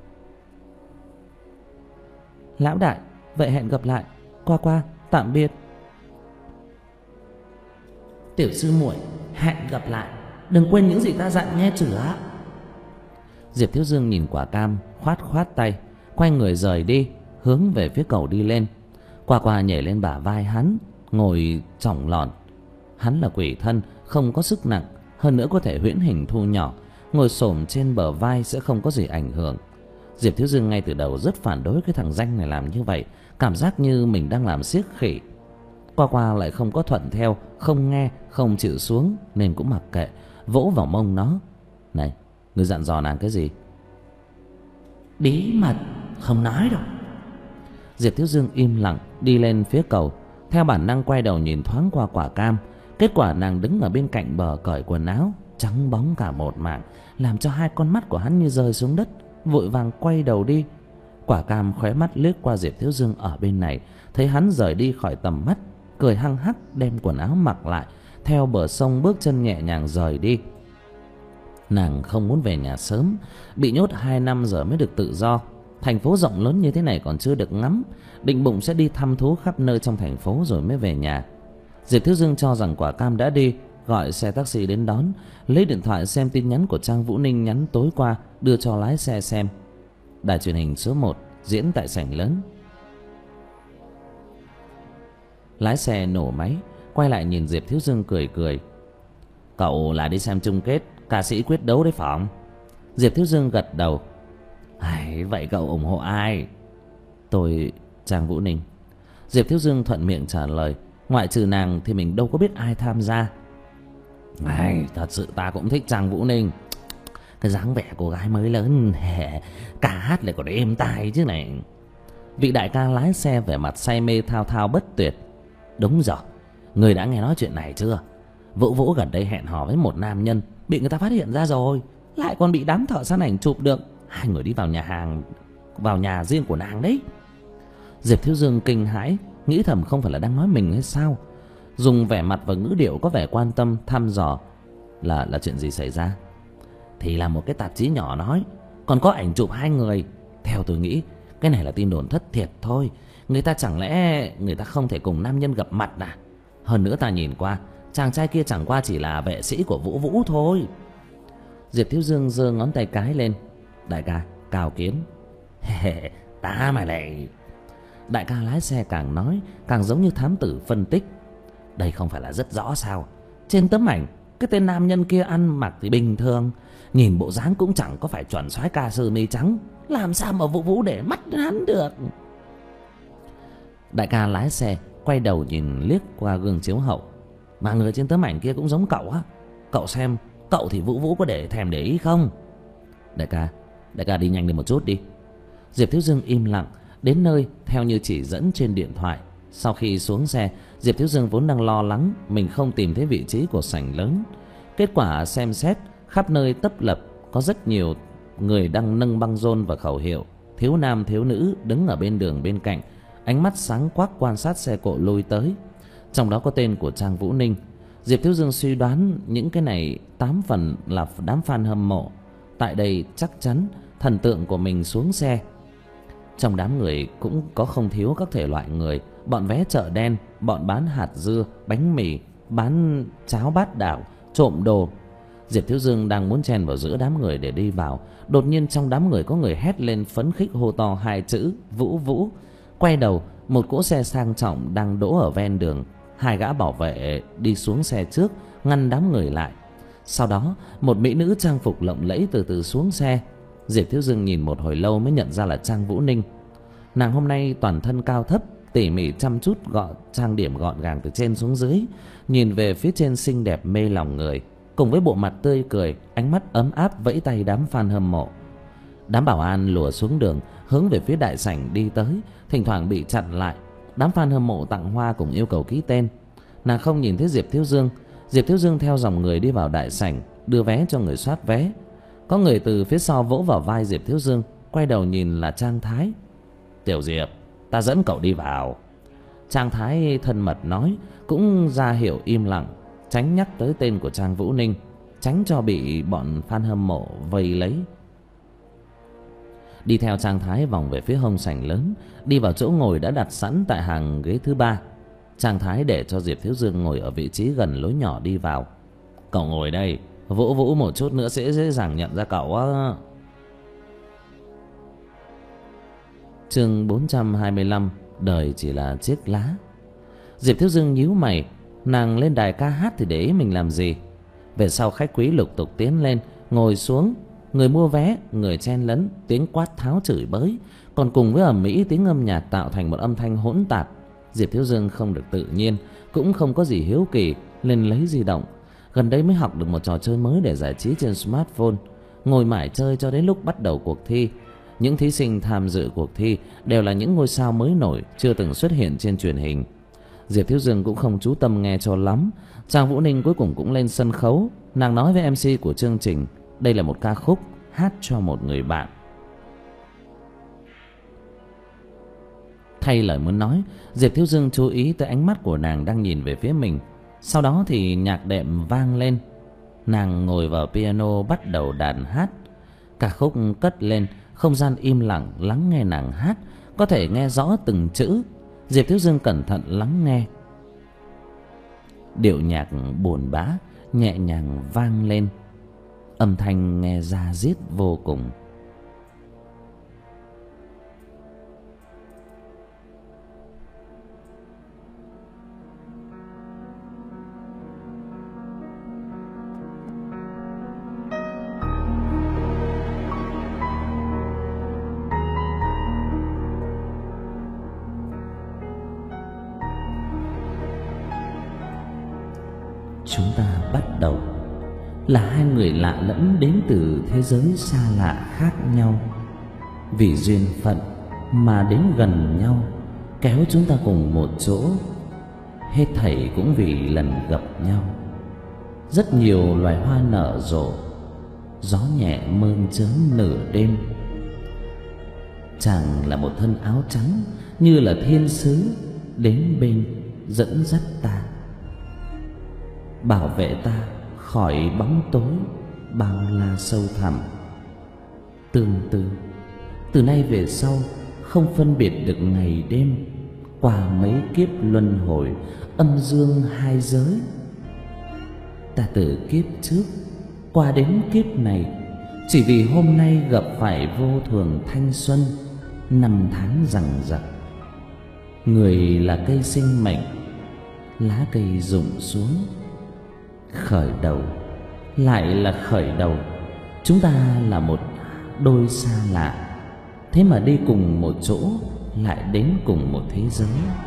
Lão đại, vậy hẹn gặp lại. Qua qua, tạm biệt. Tiểu sư muội, hẹn gặp lại. Đừng quên những gì ta dặn nghe chửa. Diệp Thiếu Dương nhìn Quả Cam, khoát khoát tay, quay người rời đi, hướng về phía cầu đi lên. Qua qua nhảy lên bả vai hắn, ngồi chỏng lòn. Hắn là quỷ thân, không có sức nặng, hơn nữa có thể huyễn hình thu nhỏ, ngồi xổm trên bờ vai sẽ không có gì ảnh hưởng. Diệp Thiếu Dương ngay từ đầu rất phản đối cái thằng danh này làm như vậy, cảm giác như mình đang làm siếc khỉ. Qua qua lại không có thuận theo, không nghe, không chịu xuống, nên cũng mặc kệ, vỗ vào mông nó. Này, ngươi dặn dò nàng cái gì? Bí mật, không nói đâu. Diệp Thiếu Dương im lặng đi lên phía cầu, theo bản năng quay đầu nhìn thoáng qua Quả Cam. Kết quả nàng đứng ở bên cạnh bờ cởi quần áo, trắng bóng cả một mảng, làm cho hai con mắt của hắn như rơi xuống đất, vội vàng quay đầu đi. Quả Cam khóe mắt liếc qua Diệp Thiếu Dương ở bên này, thấy hắn rời đi khỏi tầm mắt, cười hăng hắc đem quần áo mặc lại, theo bờ sông bước chân nhẹ nhàng rời đi. Nàng không muốn về nhà sớm, bị nhốt hai năm giờ mới được tự do. Thành phố rộng lớn như thế này còn chưa được ngắm, định bụng sẽ đi thăm thú khắp nơi trong thành phố rồi mới về nhà. Diệp Thiếu Dương cho rằng Quả Cam đã đi, gọi xe taxi đến đón, lấy điện thoại xem tin nhắn của Trang Vũ Ninh nhắn tối qua, đưa cho lái xe xem. Đài truyền hình số một diễn tại sảnh lớn. Lái xe nổ máy, quay lại nhìn Diệp Thiếu Dương cười cười. Cậu là đi xem chung kết ca sĩ quyết đấu đấy phải không? Diệp Thiếu Dương gật đầu. Ai, vậy cậu ủng hộ ai? Tôi Trang Vũ Ninh. Diệp Thiếu Dương thuận miệng trả lời. Ngoại trừ nàng thì mình đâu có biết ai tham gia. Ai, thật sự ta cũng thích Trang Vũ Ninh. Cái dáng vẻ cô gái mới lớn, cả hát lại còn êm tai chứ này. Vị đại ca lái xe vẻ mặt say mê thao thao bất tuyệt. Đúng rồi, người đã nghe nói chuyện này chưa? Vũ Vũ gần đây hẹn hò với một nam nhân, bị người ta phát hiện ra rồi, lại còn bị đám thợ săn ảnh chụp được. Hai người đi vào nhà hàng, vào nhà riêng của nàng đấy. Diệp Thiếu Dương kinh hãi, nghĩ thầm không phải là đang nói mình hay sao. Dùng vẻ mặt và ngữ điệu có vẻ quan tâm thăm dò. Là là chuyện gì xảy ra? Thì là một cái tạp chí nhỏ nói, còn có ảnh chụp hai người. Theo tôi nghĩ, cái này là tin đồn thất thiệt thôi. Người ta chẳng lẽ người ta không thể cùng nam nhân gặp mặt à? Hơn nữa ta nhìn qua, chàng trai kia chẳng qua chỉ là vệ sĩ của Vũ Vũ thôi. Diệp Thiếu Dương giơ ngón tay cái lên. Đại ca, cao kiến. Ta mà lại... Đại ca lái xe càng nói càng giống như thám tử phân tích. Đây không phải là rất rõ sao? Trên tấm ảnh, cái tên nam nhân kia ăn mặc thì bình thường, nhìn bộ dáng cũng chẳng có phải chuẩn soái ca sơ mi trắng, làm sao mà Vũ Vũ để mắt hắn được? Đại ca lái xe quay đầu nhìn liếc qua gương chiếu hậu. Mà người trên tấm ảnh kia cũng giống cậu á. Cậu xem, cậu thì Vũ Vũ có để thèm để ý không? Đại ca, đại ca đi nhanh lên một chút đi. Diệp Thiếu Dương im lặng đến nơi theo như chỉ dẫn trên điện thoại. Sau khi xuống xe, Diệp Thiếu Dương vốn đang lo lắng mình không tìm thấy vị trí của sảnh lớn. Kết quả xem xét, khắp nơi tấp lập có rất nhiều người đang nâng băng rôn và khẩu hiệu. Thiếu nam thiếu nữ đứng ở bên đường bên cạnh, ánh mắt sáng quắc quan sát xe cộ lôi tới. Trong đó có tên của Trang Vũ Ninh. Diệp Thiếu Dương suy đoán những cái này tám phần là đám fan hâm mộ. Tại đây chắc chắn thần tượng của mình xuống xe. Trong đám người cũng có không thiếu các thể loại người. Bọn vé chợ đen, bọn bán hạt dưa, bánh mì, bán cháo bát đảo, trộm đồ. Diệp Thiếu Dương đang muốn chen vào giữa đám người để đi vào, đột nhiên trong đám người có người hét lên phấn khích hô to hai chữ Vũ Vũ. Quay đầu, một cỗ xe sang trọng đang đỗ ở ven đường. Hai gã bảo vệ đi xuống xe trước, ngăn đám người lại. Sau đó một mỹ nữ trang phục lộng lẫy từ từ xuống xe. Diệp Thiếu Dương nhìn một hồi lâu mới nhận ra là Trang Vũ Ninh. Nàng hôm nay toàn thân cao thấp, tỉ mỉ chăm chút gọn trang điểm gọn gàng từ trên xuống dưới, nhìn về phía trên xinh đẹp mê lòng người, cùng với bộ mặt tươi cười, ánh mắt ấm áp vẫy tay đám fan hâm mộ. Đám bảo an lùa xuống đường hướng về phía đại sảnh đi tới, thỉnh thoảng bị chặn lại. Đám fan hâm mộ tặng hoa cùng yêu cầu ký tên. Nàng không nhìn thấy Diệp Thiếu Dương. Diệp Thiếu Dương theo dòng người đi vào đại sảnh, đưa vé cho người soát vé. Có người từ phía sau vỗ vào vai Diệp Thiếu Dương, quay đầu nhìn là Trang Thái. Tiểu Diệp, ta dẫn cậu đi vào. Trang Thái thân mật nói, cũng ra hiệu im lặng, tránh nhắc tới tên của Trang Vũ Ninh, tránh cho bị bọn fan hâm mộ vây lấy. Đi theo Trang Thái vòng về phía hông sảnh lớn, đi vào chỗ ngồi đã đặt sẵn tại hàng ghế thứ ba. Trang Thái để cho Diệp Thiếu Dương ngồi ở vị trí gần lối nhỏ đi vào. Cậu ngồi đây, Vũ Vũ một chút nữa sẽ dễ dàng nhận ra cậu á. Chương bốn trăm hai mươi lăm, đời chỉ là chiếc lá. Diệp Thiếu Dương nhíu mày, nàng lên đài ca hát thì để ý mình làm gì. Về sau khách quý lục tục tiến lên, ngồi xuống. Người mua vé, người chen lấn, tiếng quát tháo chửi bới, còn cùng với ầm ĩ tiếng âm nhạc tạo thành một âm thanh hỗn tạp. Diệp Thiếu Dương không được tự nhiên, cũng không có gì hiếu kỳ, nên lấy di động. Gần đây mới học được một trò chơi mới để giải trí trên smartphone, ngồi mãi chơi cho đến lúc bắt đầu cuộc thi. Những thí sinh tham dự cuộc thi đều là những ngôi sao mới nổi, chưa từng xuất hiện trên truyền hình. Diệp Thiếu Dương cũng không chú tâm nghe cho lắm. Trang Vũ Ninh cuối cùng cũng lên sân khấu. Nàng nói với em xê của chương trình, đây là một ca khúc hát cho một người bạn. Thay lời muốn nói, Diệp Thiếu Dương chú ý tới ánh mắt của nàng đang nhìn về phía mình. Sau đó thì nhạc đệm vang lên. Nàng ngồi vào piano bắt đầu đàn hát. Ca khúc cất lên, không gian im lặng lắng nghe nàng hát, có thể nghe rõ từng chữ. Diệp Thiếu Dương cẩn thận lắng nghe. Điệu nhạc buồn bã nhẹ nhàng vang lên, âm thanh nghe da diết vô cùng. Chúng ta bắt đầu là hai người lạ lẫm đến từ thế giới xa lạ khác nhau. Vì duyên phận mà đến gần nhau, kéo chúng ta cùng một chỗ. Hết thảy cũng vì lần gặp nhau. Rất nhiều loài hoa nở rộ, gió nhẹ mơn trớn nửa đêm. Chàng là một thân áo trắng, như là thiên sứ đến bên dẫn dắt ta, bảo vệ ta khỏi bóng tối bao la sâu thẳm. Tương tư, từ nay về sau không phân biệt được ngày đêm, qua mấy kiếp luân hồi âm dương hai giới. Ta từ kiếp trước qua đến kiếp này, chỉ vì hôm nay gặp phải vô thường thanh xuân, năm tháng rằng rặc. Người là cây sinh mệnh, lá cây rụng xuống, khởi đầu lại là khởi đầu. Chúng ta là một đôi xa lạ, thế mà đi cùng một chỗ, lại đến cùng một thế giới.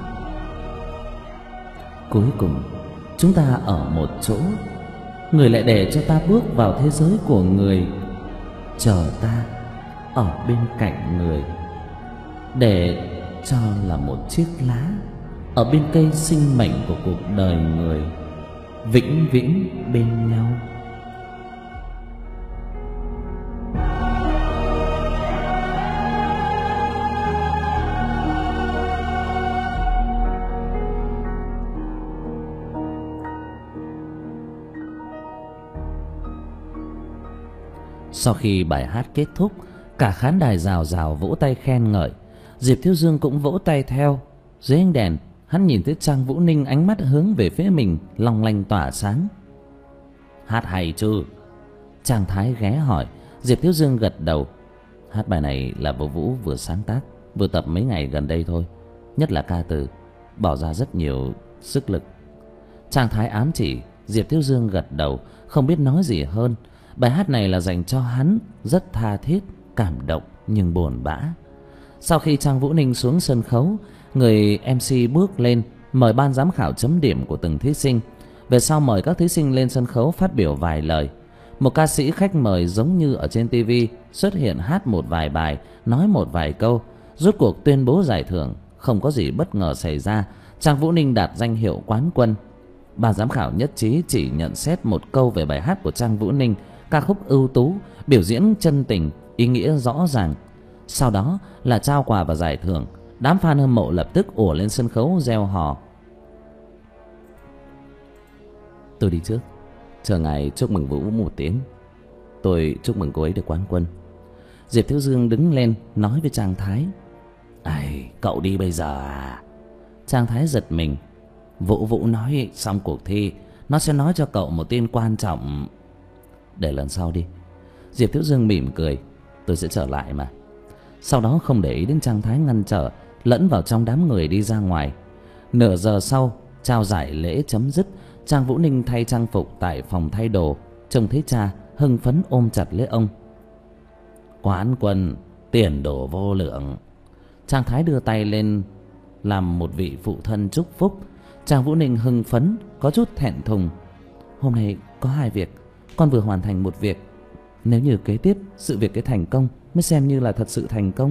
Cuối cùng chúng ta ở một chỗ, người lại để cho ta bước vào thế giới của người, chờ ta ở bên cạnh người, để cho là một chiếc lá ở bên cây sinh mệnh của cuộc đời người, vĩnh viễn bên nhau. Sau khi bài hát kết thúc, cả khán đài rào rào vỗ tay khen ngợi. Diệp Thiếu Dương cũng vỗ tay theo. Dưới ánh đèn, hắn nhìn thấy Trang Vũ Ninh ánh mắt hướng về phía mình, long lanh tỏa sáng. Hát hay chứ? Trang Thái ghé hỏi. Diệp Thiếu Dương gật đầu. Hát bài này là Vũ Vũ vừa sáng tác, vừa tập mấy ngày gần đây thôi. Nhất là ca từ, bỏ ra rất nhiều sức lực. Trang Thái ám chỉ. Diệp Thiếu Dương gật đầu, không biết nói gì hơn. Bài hát này là dành cho hắn, rất tha thiết, cảm động nhưng buồn bã. Sau khi Trang Vũ Ninh xuống sân khấu, người em xê bước lên mời ban giám khảo chấm điểm của từng thí sinh. Về sau mời các thí sinh lên sân khấu phát biểu vài lời. Một ca sĩ khách mời giống như ở trên tivi xuất hiện hát một vài bài, nói một vài câu, rốt cuộc tuyên bố giải thưởng. Không có gì bất ngờ xảy ra, Trang Vũ Ninh đạt danh hiệu quán quân. Ban giám khảo nhất trí chỉ nhận xét một câu về bài hát của Trang Vũ Ninh, ca khúc ưu tú, biểu diễn chân tình, ý nghĩa rõ ràng. Sau đó là trao quà và giải thưởng. Đám fan hâm mộ lập tức ùa lên sân khấu reo hò. Tôi đi trước, chờ ngài chúc mừng Vũ Vũ một tiếng. Tôi chúc mừng cô ấy được quán quân. Diệp Thiếu Dương đứng lên nói với Trang Thái. Ai, cậu đi bây giờ à? Trang Thái giật mình. Vũ Vũ nói xong cuộc thi, nó sẽ nói cho cậu một tin quan trọng. Để lần sau đi. Diệp Thiếu Dương mỉm cười. Tôi sẽ trở lại mà. Sau đó không để ý đến Trang Thái ngăn trở, lẫn vào trong đám người đi ra ngoài. Nửa giờ sau, trao giải lễ chấm dứt. Trang Vũ Ninh thay trang phục tại phòng thay đồ. Trông thấy cha, hưng phấn ôm chặt lấy ông. Quán quân, tiền đồ vô lượng. Trang Thái đưa tay lên làm một vị phụ thân chúc phúc. Trang Vũ Ninh hưng phấn, có chút thẹn thùng. Hôm nay có hai việc, con vừa hoàn thành một việc. Nếu như kế tiếp sự việc cái thành công mới xem như là thật sự thành công.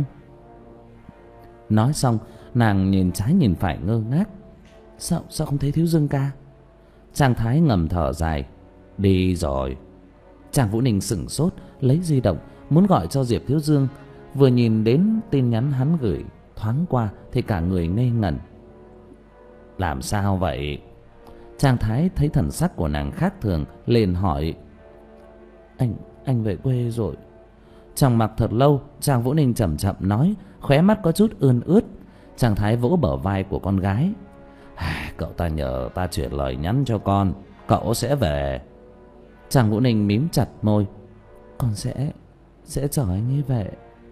Nói xong, nàng nhìn trái nhìn phải ngơ ngác. Sao, sao không thấy Thiếu Dương ca? Trang Thái ngầm thở dài. Đi rồi. Trang Vũ Ninh sửng sốt, lấy di động muốn gọi cho Diệp Thiếu Dương. Vừa nhìn đến tin nhắn hắn gửi thoáng qua thì cả người ngây ngẩn. Làm sao vậy? Trang Thái thấy thần sắc của nàng khác thường, liền hỏi. Anh, anh về quê rồi. Trầm mặc thật lâu, Trang Vũ Ninh chậm chậm nói, khóe mắt có chút ươn ướt. Trang Thái vỗ bờ vai của con gái. À, cậu ta nhờ ta chuyển lời nhắn cho con, cậu sẽ về. Trang Vũ Ninh mím chặt môi. Con sẽ, sẽ chở anh ấy về.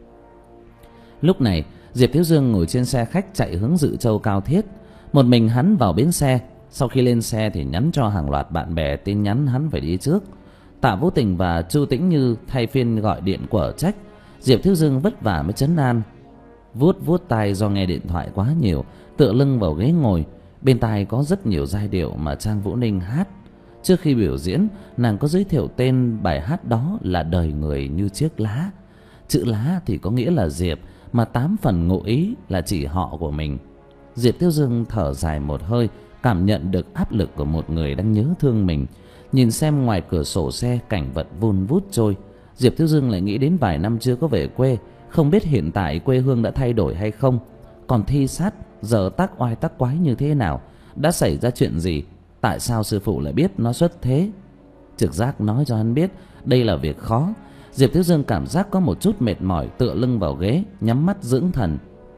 Lúc này, Diệp Thiếu Dương ngồi trên xe khách chạy hướng Dự Châu Cao Thiết. Một mình hắn vào bến xe. Sau khi lên xe thì nhắn cho hàng loạt bạn bè tin nhắn hắn phải đi trước. Tạ Vũ Tình và Chu Tĩnh Như thay phiên gọi điện quở trách. Diệp Thiếu Dương vất vả mới trấn an. Vuốt vuốt tai do nghe điện thoại quá nhiều, tựa lưng vào ghế ngồi. Bên tai có rất nhiều giai điệu mà Trang Vũ Ninh hát. Trước khi biểu diễn, nàng có giới thiệu tên bài hát đó là Đời Người Như Chiếc Lá. Chữ lá thì có nghĩa là Diệp, mà tám phần ngụ ý là chỉ họ của mình. Diệp Thiếu Dương thở dài một hơi, cảm nhận được áp lực của một người đang nhớ thương mình. Nhìn xem ngoài cửa sổ xe cảnh vật vun vút trôi, Diệp Thiếu Dương lại nghĩ đến vài năm chưa có về quê. Không biết hiện tại quê hương đã thay đổi hay không. Còn Thi Sát giờ tác oai tác quái như thế nào? Đã xảy ra chuyện gì? Tại sao sư phụ lại biết nó xuất thế? Trực giác nói cho hắn biết đây là việc khó. Diệp Thiếu Dương cảm giác có một chút mệt mỏi, tựa lưng vào ghế, nhắm mắt dưỡng thần.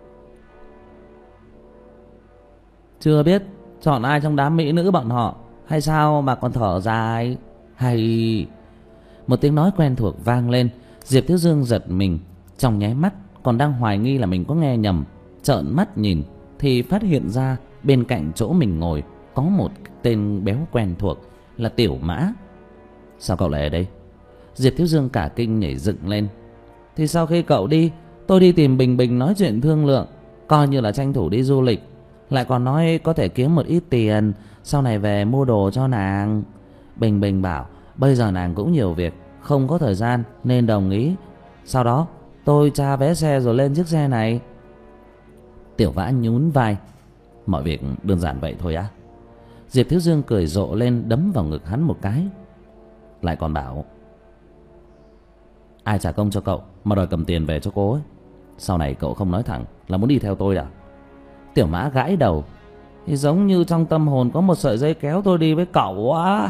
Chưa biết chọn ai trong đám mỹ nữ bọn họ hay sao mà còn thở dài? Hay... Một tiếng nói quen thuộc vang lên. Diệp Thiếu Dương giật mình. Trong nháy mắt còn đang hoài nghi là mình có nghe nhầm, trợn mắt nhìn thì phát hiện ra bên cạnh chỗ mình ngồi có một tên béo quen thuộc, là Tiểu Mã. Sao cậu lại ở đây? Diệp Thiếu Dương cả kinh nhảy dựng lên. Thì sau khi cậu đi, tôi đi tìm Bình Bình nói chuyện thương lượng, coi như là tranh thủ đi du lịch. Lại còn nói có thể kiếm một ít tiền, sau này về mua đồ cho nàng. Bình Bình bảo bây giờ nàng cũng nhiều việc, không có thời gian nên đồng ý. Sau đó tôi tra vé xe rồi lên chiếc xe này. Tiểu Mã nhún vai. Mọi việc đơn giản vậy thôi á? Diệp Thiếu Dương cười rộ lên, đấm vào ngực hắn một cái. Lại còn bảo ai trả công cho cậu mà đòi cầm tiền về cho cô ấy? Sau này cậu không nói thẳng là muốn đi theo tôi à? Tiểu Mã gãi đầu. Thì giống như trong tâm hồn có một sợi dây kéo tôi đi với cậu á.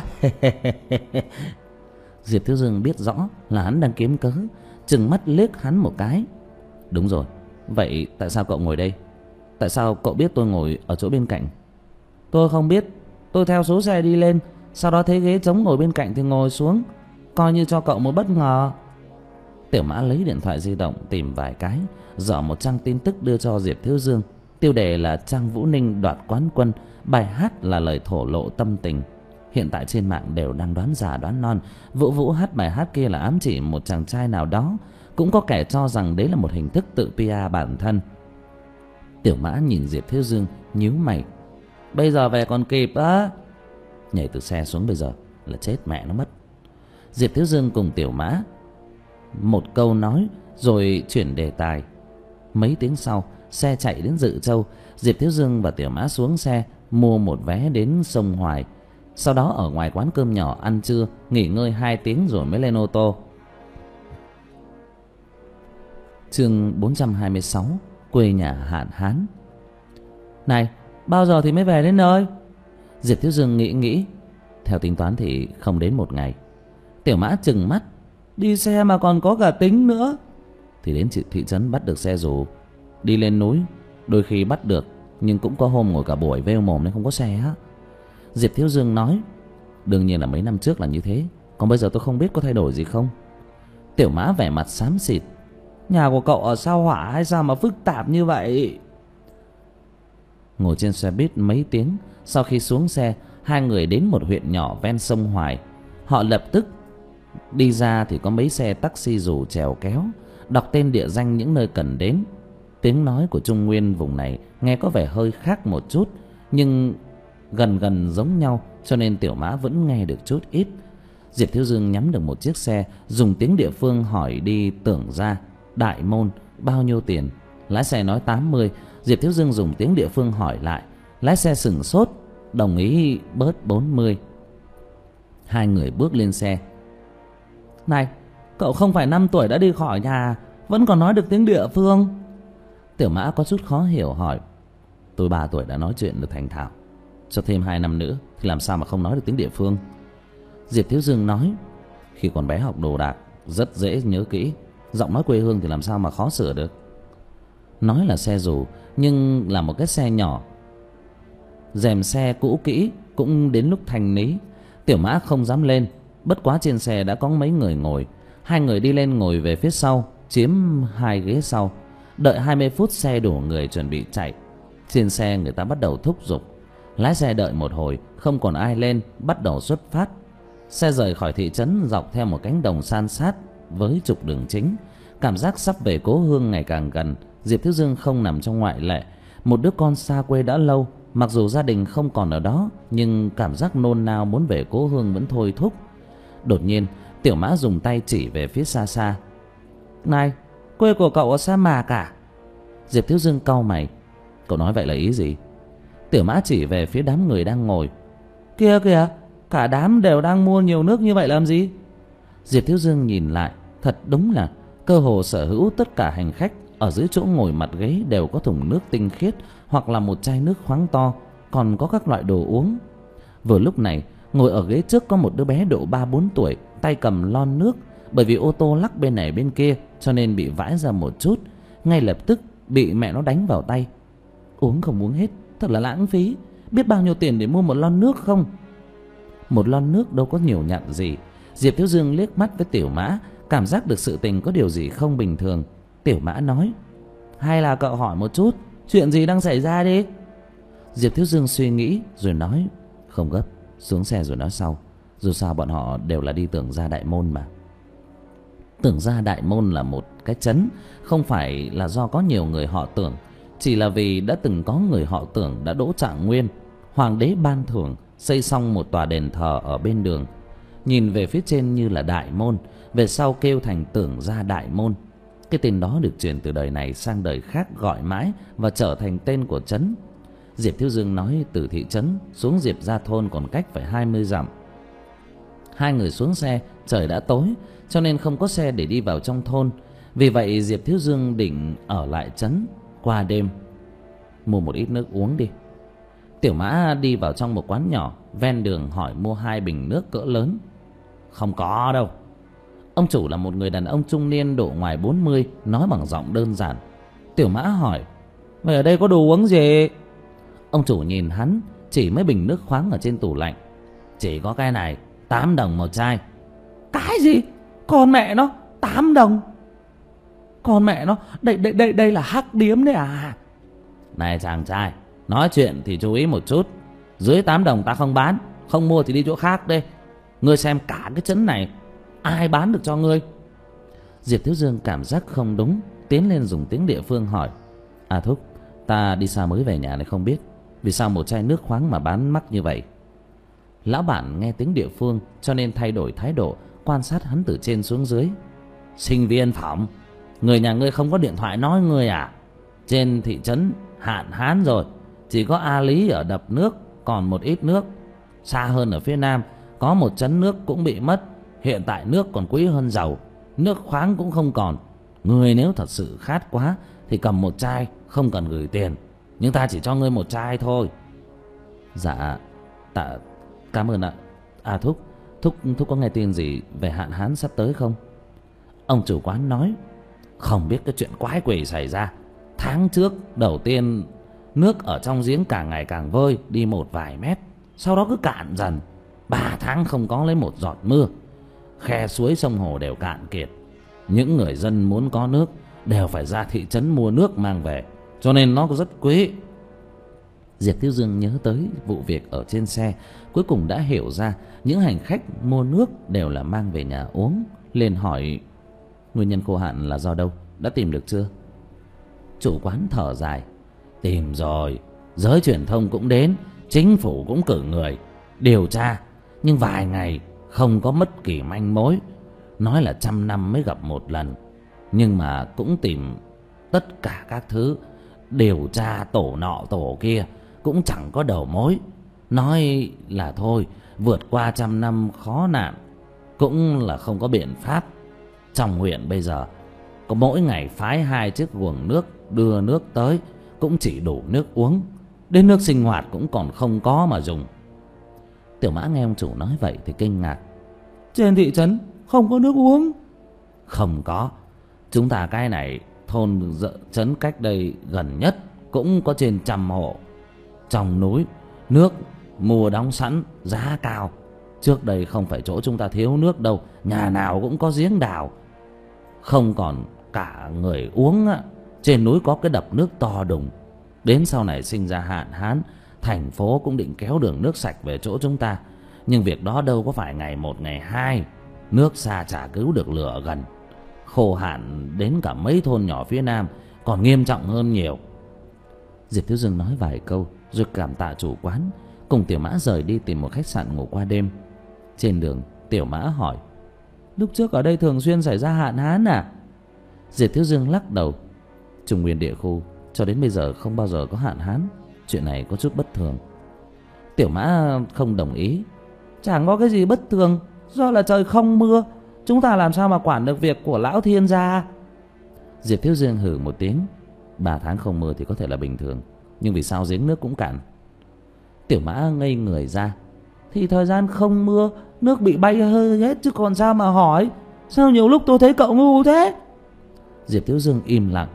Diệp Thiếu Dương biết rõ là hắn đang kiếm cớ, trừng mắt liếc hắn một cái. Đúng rồi, vậy tại sao cậu ngồi đây? Tại sao cậu biết tôi ngồi ở chỗ bên cạnh? Tôi không biết, tôi theo số xe đi lên, sau đó thấy ghế trống ngồi bên cạnh thì ngồi xuống. coi như cho cậu một bất ngờ. Tiểu Mã lấy điện thoại di động tìm vài cái, dở một trang tin tức đưa cho Diệp Thiếu Dương. Tiêu đề là Trang Vũ Ninh đoạt quán quân, bài hát là lời thổ lộ tâm tình. Hiện tại trên mạng đều đang đoán già đoán non, Vũ Vũ hát bài hát kia là ám chỉ một chàng trai nào đó, cũng có kẻ cho rằng đấy là một hình thức tự pê e bản thân. Tiểu Mã nhìn Diệp Thiếu Dương nhíu mày. Bây giờ về còn kịp á. Nhảy từ xe xuống bây giờ là chết mẹ nó mất. Diệp Thiếu Dương cùng Tiểu Mã một câu nói rồi chuyển đề tài. Mấy tiếng sau, xe chạy đến Dự Châu. Diệp Thiếu Dương và Tiểu Mã xuống xe, mua một vé đến sông Hoài. Sau đó ở ngoài quán cơm nhỏ ăn trưa, nghỉ ngơi hai tiếng rồi mới lên ô tô. Chương bốn trăm hai mươi sáu, quê nhà hạn hán. Này, bao giờ thì mới về đến nơi? Diệp Thiếu Dương nghĩ nghĩ. Theo tính toán thì không đến một ngày. Tiểu Mã trừng mắt. Đi xe mà còn có cả tính nữa. Thì đến thị trấn bắt được xe dù. Đi lên núi đôi khi bắt được, nhưng cũng có hôm ngồi cả buổi vêu mồm nên không có xe á. Diệp Thiếu Dương nói. Đương nhiên là mấy năm trước là như thế, còn bây giờ tôi không biết có thay đổi gì không. Tiểu Mã vẻ mặt xám xịt. Nhà của cậu ở sao Hỏa hay sao mà phức tạp như vậy? Ngồi trên xe buýt mấy tiếng, sau khi xuống xe, hai người đến một huyện nhỏ ven sông Hoài. Họ lập tức đi ra thì có mấy xe taxi dù chèo kéo, đọc tên địa danh những nơi cần đến. Tiếng nói của Trung Nguyên vùng này nghe có vẻ hơi khác một chút, nhưng gần gần giống nhau, cho nên Tiểu Mã vẫn nghe được chút ít. Diệp Thiếu Dương nhắm được một chiếc xe, dùng tiếng địa phương hỏi đi Tưởng Ra, Đại Môn, bao nhiêu tiền. Lái xe nói tám mươi. Diệp Thiếu Dương dùng tiếng địa phương hỏi lại. Lái xe sửng sốt, đồng ý bớt bốn mươi. Hai người bước lên xe. Này, cậu không phải năm tuổi đã đi khỏi nhà, vẫn còn nói được tiếng địa phương? Tiểu Mã có chút khó hiểu hỏi. Tôi ba tuổi đã nói chuyện được thành thạo, cho thêm hai năm nữa thì làm sao mà không nói được tiếng địa phương? Diệp Thiếu Dương nói. Khi còn bé học đồ đạc rất dễ nhớ kỹ, giọng nói quê hương thì làm sao mà khó sửa được. Nói là xe dù, nhưng là một cái xe nhỏ, rèm xe cũ kỹ, cũng đến lúc thanh lý. Tiểu Mã không dám lên, bất quá trên xe đã có mấy người ngồi. Hai người đi lên ngồi về phía sau, chiếm hai ghế sau. Đợi hai mươi phút xe đủ người chuẩn bị chạy. Trên xe người ta bắt đầu thúc giục. Lái xe đợi một hồi, không còn ai lên, bắt đầu xuất phát. Xe rời khỏi thị trấn dọc theo một cánh đồng san sát với trục đường chính. Cảm giác sắp về cố hương ngày càng gần. Diệp Thiếu Dương không nằm trong ngoại lệ. Một đứa con xa quê đã lâu, mặc dù gia đình không còn ở đó, nhưng cảm giác nôn nao muốn về cố hương vẫn thôi thúc. Đột nhiên Tiểu Mã dùng tay chỉ về phía xa xa. Này, quê của cậu ở sa mạc à? Diệp Thiếu Dương cau mày. Cậu nói vậy là ý gì? Tiểu Mã chỉ về phía đám người đang ngồi. Kia kìa, cả đám đều đang mua nhiều nước như vậy làm gì? Diệp Thiếu Dương nhìn lại, thật đúng là cơ hồ sở hữu tất cả hành khách ở dưới chỗ ngồi mặt ghế đều có thùng nước tinh khiết hoặc là một chai nước khoáng to, còn có các loại đồ uống. Vừa lúc này, ngồi ở ghế trước có một đứa bé độ ba bốn tuổi, tay cầm lon nước. Bởi vì ô tô lắc bên này bên kia cho nên bị vãi ra một chút, ngay lập tức bị mẹ nó đánh vào tay. Uống không uống hết, thật là lãng phí. Biết bao nhiêu tiền để mua một lon nước không? Một lon nước đâu có nhiều nhặn gì. Diệp Thiếu Dương liếc mắt với Tiểu Mã, cảm giác được sự tình có điều gì không bình thường. Tiểu Mã nói. Hay là cậu hỏi một chút, chuyện gì đang xảy ra đi? Diệp Thiếu Dương suy nghĩ rồi nói. Không gấp, xuống xe rồi nói sau. Dù sao bọn họ đều là đi Tưởng Ra Đại Môn mà. Tưởng Ra Đại Môn là một cái trấn, không phải là do có nhiều người họ Tưởng, chỉ là vì đã từng có người họ Tưởng đã đỗ trạng nguyên. Hoàng đế ban thưởng xây xong một tòa đền thờ ở bên đường, nhìn về phía trên như là Đại Môn, về sau kêu thành Tưởng Ra Đại Môn. Cái tên đó được truyền từ đời này sang đời khác gọi mãi và trở thành tên của trấn. Diệp Thiếu Dương nói từ thị trấn xuống Diệp Gia thôn còn cách phải hai mươi dặm. Hai người xuống xe, trời đã tối cho nên không có xe để đi vào trong thôn. Vì vậy Diệp Thiếu Dương định ở lại trấn qua đêm, mua một ít nước uống đi. Tiểu Mã đi vào trong một quán nhỏ ven đường hỏi mua hai bình nước cỡ lớn. Không có đâu. Ông chủ là một người đàn ông trung niên độ ngoài bốn mươi, nói bằng giọng đơn giản. Tiểu Mã hỏi. Vậy ở đây có đồ uống gì? Ông chủ nhìn hắn, chỉ mấy bình nước khoáng ở trên tủ lạnh. Chỉ có cái này, tám đồng một chai. Cái gì? Con mẹ nó, tám đồng. Con mẹ nó, đây đây đây đây là hắc điếm đấy à? Này chàng trai, nói chuyện thì chú ý một chút. Dưới tám đồng ta không bán, không mua thì đi chỗ khác đi. Ngươi xem cả cái trấn này ai bán được cho ngươi? Diệp Thiếu Dương cảm giác không đúng, tiến lên dùng tiếng địa phương hỏi: À thúc, ta đi xa mới về nhà này, không biết vì sao một chai nước khoáng mà bán mắc như vậy. Lão bản nghe tiếng địa phương cho nên thay đổi thái độ, quan sát hắn từ trên xuống dưới. Sinh viên phỏng, người nhà ngươi không có điện thoại nói ngươi à? Trên thị trấn hạn hán rồi, chỉ có A Lý ở đập nước còn một ít nước. Xa hơn ở phía nam có một trấn nước cũng bị mất. Hiện tại nước còn quý hơn dầu, nước khoáng cũng không còn. Ngươi nếu thật sự khát quá thì cầm một chai, không cần gửi tiền, nhưng ta chỉ cho ngươi một chai thôi. Dạ, tạ cảm ơn ạ. À thúc, thúc thúc có nghe tin gì về hạn hán sắp tới không? Ông chủ quán nói: Không biết cái chuyện quái quỷ xảy ra. Tháng trước đầu tiên nước ở trong giếng càng ngày càng vơi đi một vài mét, sau đó cứ cạn dần. Ba tháng không có lấy một giọt mưa, khe suối sông hồ đều cạn kiệt. Những người dân muốn có nước đều phải ra thị trấn mua nước mang về, cho nên nó rất quý. Diệp Thiếu Dương nhớ tới vụ việc ở trên xe, cuối cùng đã hiểu ra những hành khách mua nước đều là mang về nhà uống. Liền hỏi: Nguyên nhân khô hạn là do đâu, đã tìm được chưa? Chủ quán thở dài: Tìm rồi, giới truyền thông cũng đến, chính phủ cũng cử người điều tra, nhưng vài ngày không có bất kỳ manh mối. Nói là trăm năm mới gặp một lần, nhưng mà cũng tìm tất cả các thứ, điều tra tổ nọ tổ kia cũng chẳng có đầu mối. Nói là thôi, vượt qua trăm năm khó nạn cũng là không có biện pháp. Trong huyện bây giờ có mỗi ngày phái hai chiếc guồng nước đưa nước tới, cũng chỉ đủ nước uống, đến nước sinh hoạt cũng còn không có mà dùng. Tiểu Mã nghe ông chủ nói vậy thì kinh ngạc: Trên thị trấn không có nước uống? Không có. Chúng ta cái này thôn trấn cách đây gần nhất cũng có trên trăm hộ. Trong núi nước mua đóng sẵn, giá cao. Trước đây không phải chỗ chúng ta thiếu nước đâu, nhà nào cũng có giếng đào. Không còn cả người uống á. Trên núi có cái đập nước to đùng. Đến sau này sinh ra hạn hán, thành phố cũng định kéo đường nước sạch về chỗ chúng ta, nhưng việc đó đâu có phải ngày một ngày hai. Nước xa chả cứu được lửa gần. Khô hạn đến cả mấy thôn nhỏ phía nam còn nghiêm trọng hơn nhiều. Diệp Thiếu Dương nói vài câu rồi cảm tạ chủ quán, cùng Tiểu Mã rời đi tìm một khách sạn ngủ qua đêm. Trên đường Tiểu Mã hỏi: Lúc trước ở đây thường xuyên xảy ra hạn hán à? Diệp Thiếu Dương lắc đầu: Trung Nguyên địa khu cho đến bây giờ không bao giờ có hạn hán, chuyện này có chút bất thường. Tiểu Mã không đồng ý: Chẳng có cái gì bất thường, do là trời không mưa, chúng ta làm sao mà quản được việc của lão thiên gia. Diệp Thiếu Dương hừ một tiếng: Ba tháng không mưa thì có thể là bình thường, nhưng vì sao giếng nước cũng cạn? Tiểu Mã ngây người ra: Thì thời gian không mưa, nước bị bay hơi hết chứ còn sao mà hỏi. Sao nhiều lúc tôi thấy cậu ngu thế? Diệp Thiếu Dương im lặng: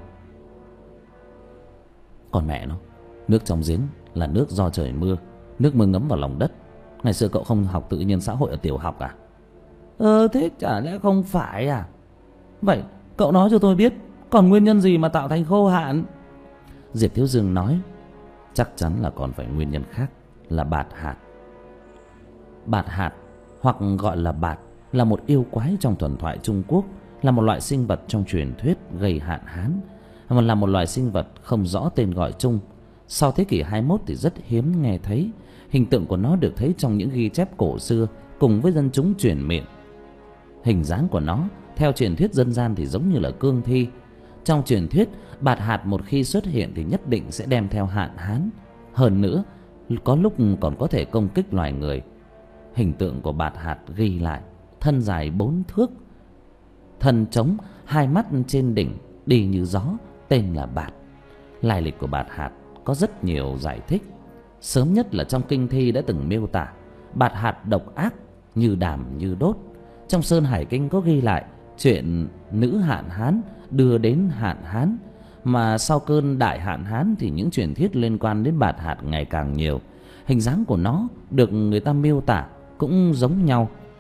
Còn mẹ nó, nước trong giếng là nước do trời mưa, nước mưa ngấm vào lòng đất. Ngày xưa cậu không học tự nhiên xã hội ở tiểu học à? Ờ thế chả lẽ không phải à? Vậy cậu nói cho tôi biết, còn nguyên nhân gì mà tạo thành khô hạn? Diệp Thiếu Dương nói: Chắc chắn là còn phải nguyên nhân khác, là bạt hạt. Bạt hạt hoặc gọi là bạt là một yêu quái trong thần thoại Trung Quốc, là một loại sinh vật trong truyền thuyết gây hạn hán, mà là một loại sinh vật không rõ tên gọi chung. Sau thế kỷ hai mươi mốt thì rất hiếm nghe thấy. Hình tượng của nó được thấy trong những ghi chép cổ xưa cùng với dân chúng truyền miệng. Hình dáng của nó theo truyền thuyết dân gian thì giống như là cương thi. Trong truyền thuyết, bạt hạt một khi xuất hiện thì nhất định sẽ đem theo hạn hán. Hơn nữa, có lúc còn có thể công kích loài người. Hình tượng của bạt hạt ghi lại: thân dài bốn thước, thân trống, hai mắt trên đỉnh, đi như gió, tên là bạt. Lai lịch của bạt hạt có rất nhiều giải thích. Sớm nhất là trong kinh thi đã từng miêu tả bạt hạt độc ác, như đàm như đốt. Trong Sơn Hải Kinh có ghi lại chuyện nữ hạn hán đưa đến hạn hán. Mà sau cơn đại hạn hán thì những truyền thuyết liên quan đến bạt hạt ngày càng nhiều. Hình dáng của nó được người ta miêu tả cũng giống nhau.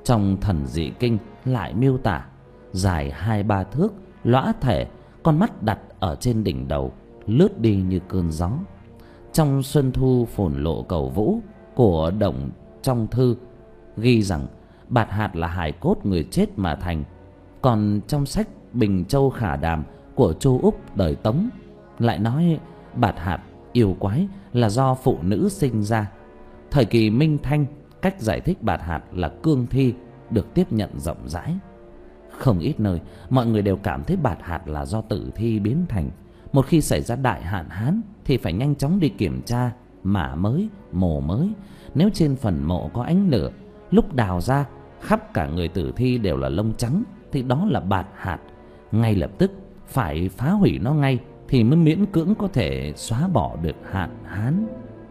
Trong Thần Dị Kinh lại miêu tả dài hai ba thước, lõa thể, con mắt đặt ở trên đỉnh đầu, lướt đi như cơn gió. Trong Xuân Thu Phồn Lộ Cầu Vũ của Động Trong Thư ghi rằng Bạt Hạt là hài cốt người chết mà thành. Còn trong sách Bình Châu Khả Đàm của Chu Úc đời Tống lại nói Bạt Hạt yêu quái là do phụ nữ sinh ra. Thời kỳ Minh Thanh, cách giải thích Bạt Hạt là cương thi được tiếp nhận rộng rãi. Không ít nơi mọi người đều cảm thấy Bạt Hạt là do tử thi biến thành. Một khi xảy ra đại hạn hán thì phải nhanh chóng đi kiểm tra mả mới, mồ mới. Nếu trên phần mộ có ánh lửa, lúc đào ra khắp cả người tử thi đều là lông trắng thì đó là Bạt Hạt. Ngay lập tức phải phá hủy nó ngay thì mới miễn cưỡng có thể xóa bỏ được hạn hán.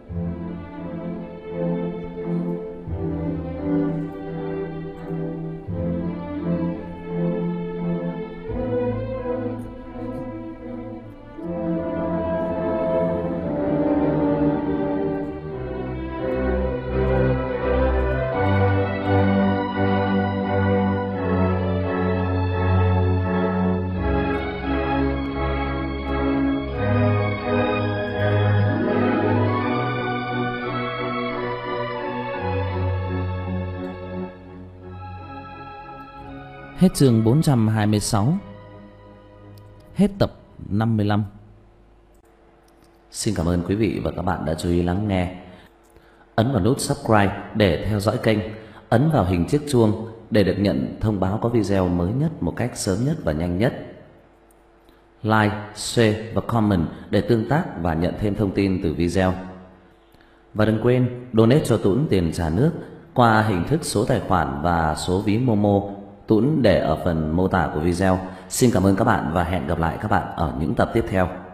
Hết chương bốn trăm hai mươi sáu. Hết tập năm mươi lăm. Xin cảm ơn quý vị và các bạn đã chú ý lắng nghe. Ấn vào nút subscribe để theo dõi kênh. Ấn vào hình chiếc chuông để được nhận thông báo có video mới nhất một cách sớm nhất và nhanh nhất. Like, share và comment để tương tác và nhận thêm thông tin từ video. Và đừng quên donate cho Tuấn tiền trả nước qua hình thức số tài khoản và số ví Momo. Tuấn để ở phần mô tả của video. Xin cảm ơn các bạn và hẹn gặp lại các bạn ở những tập tiếp theo.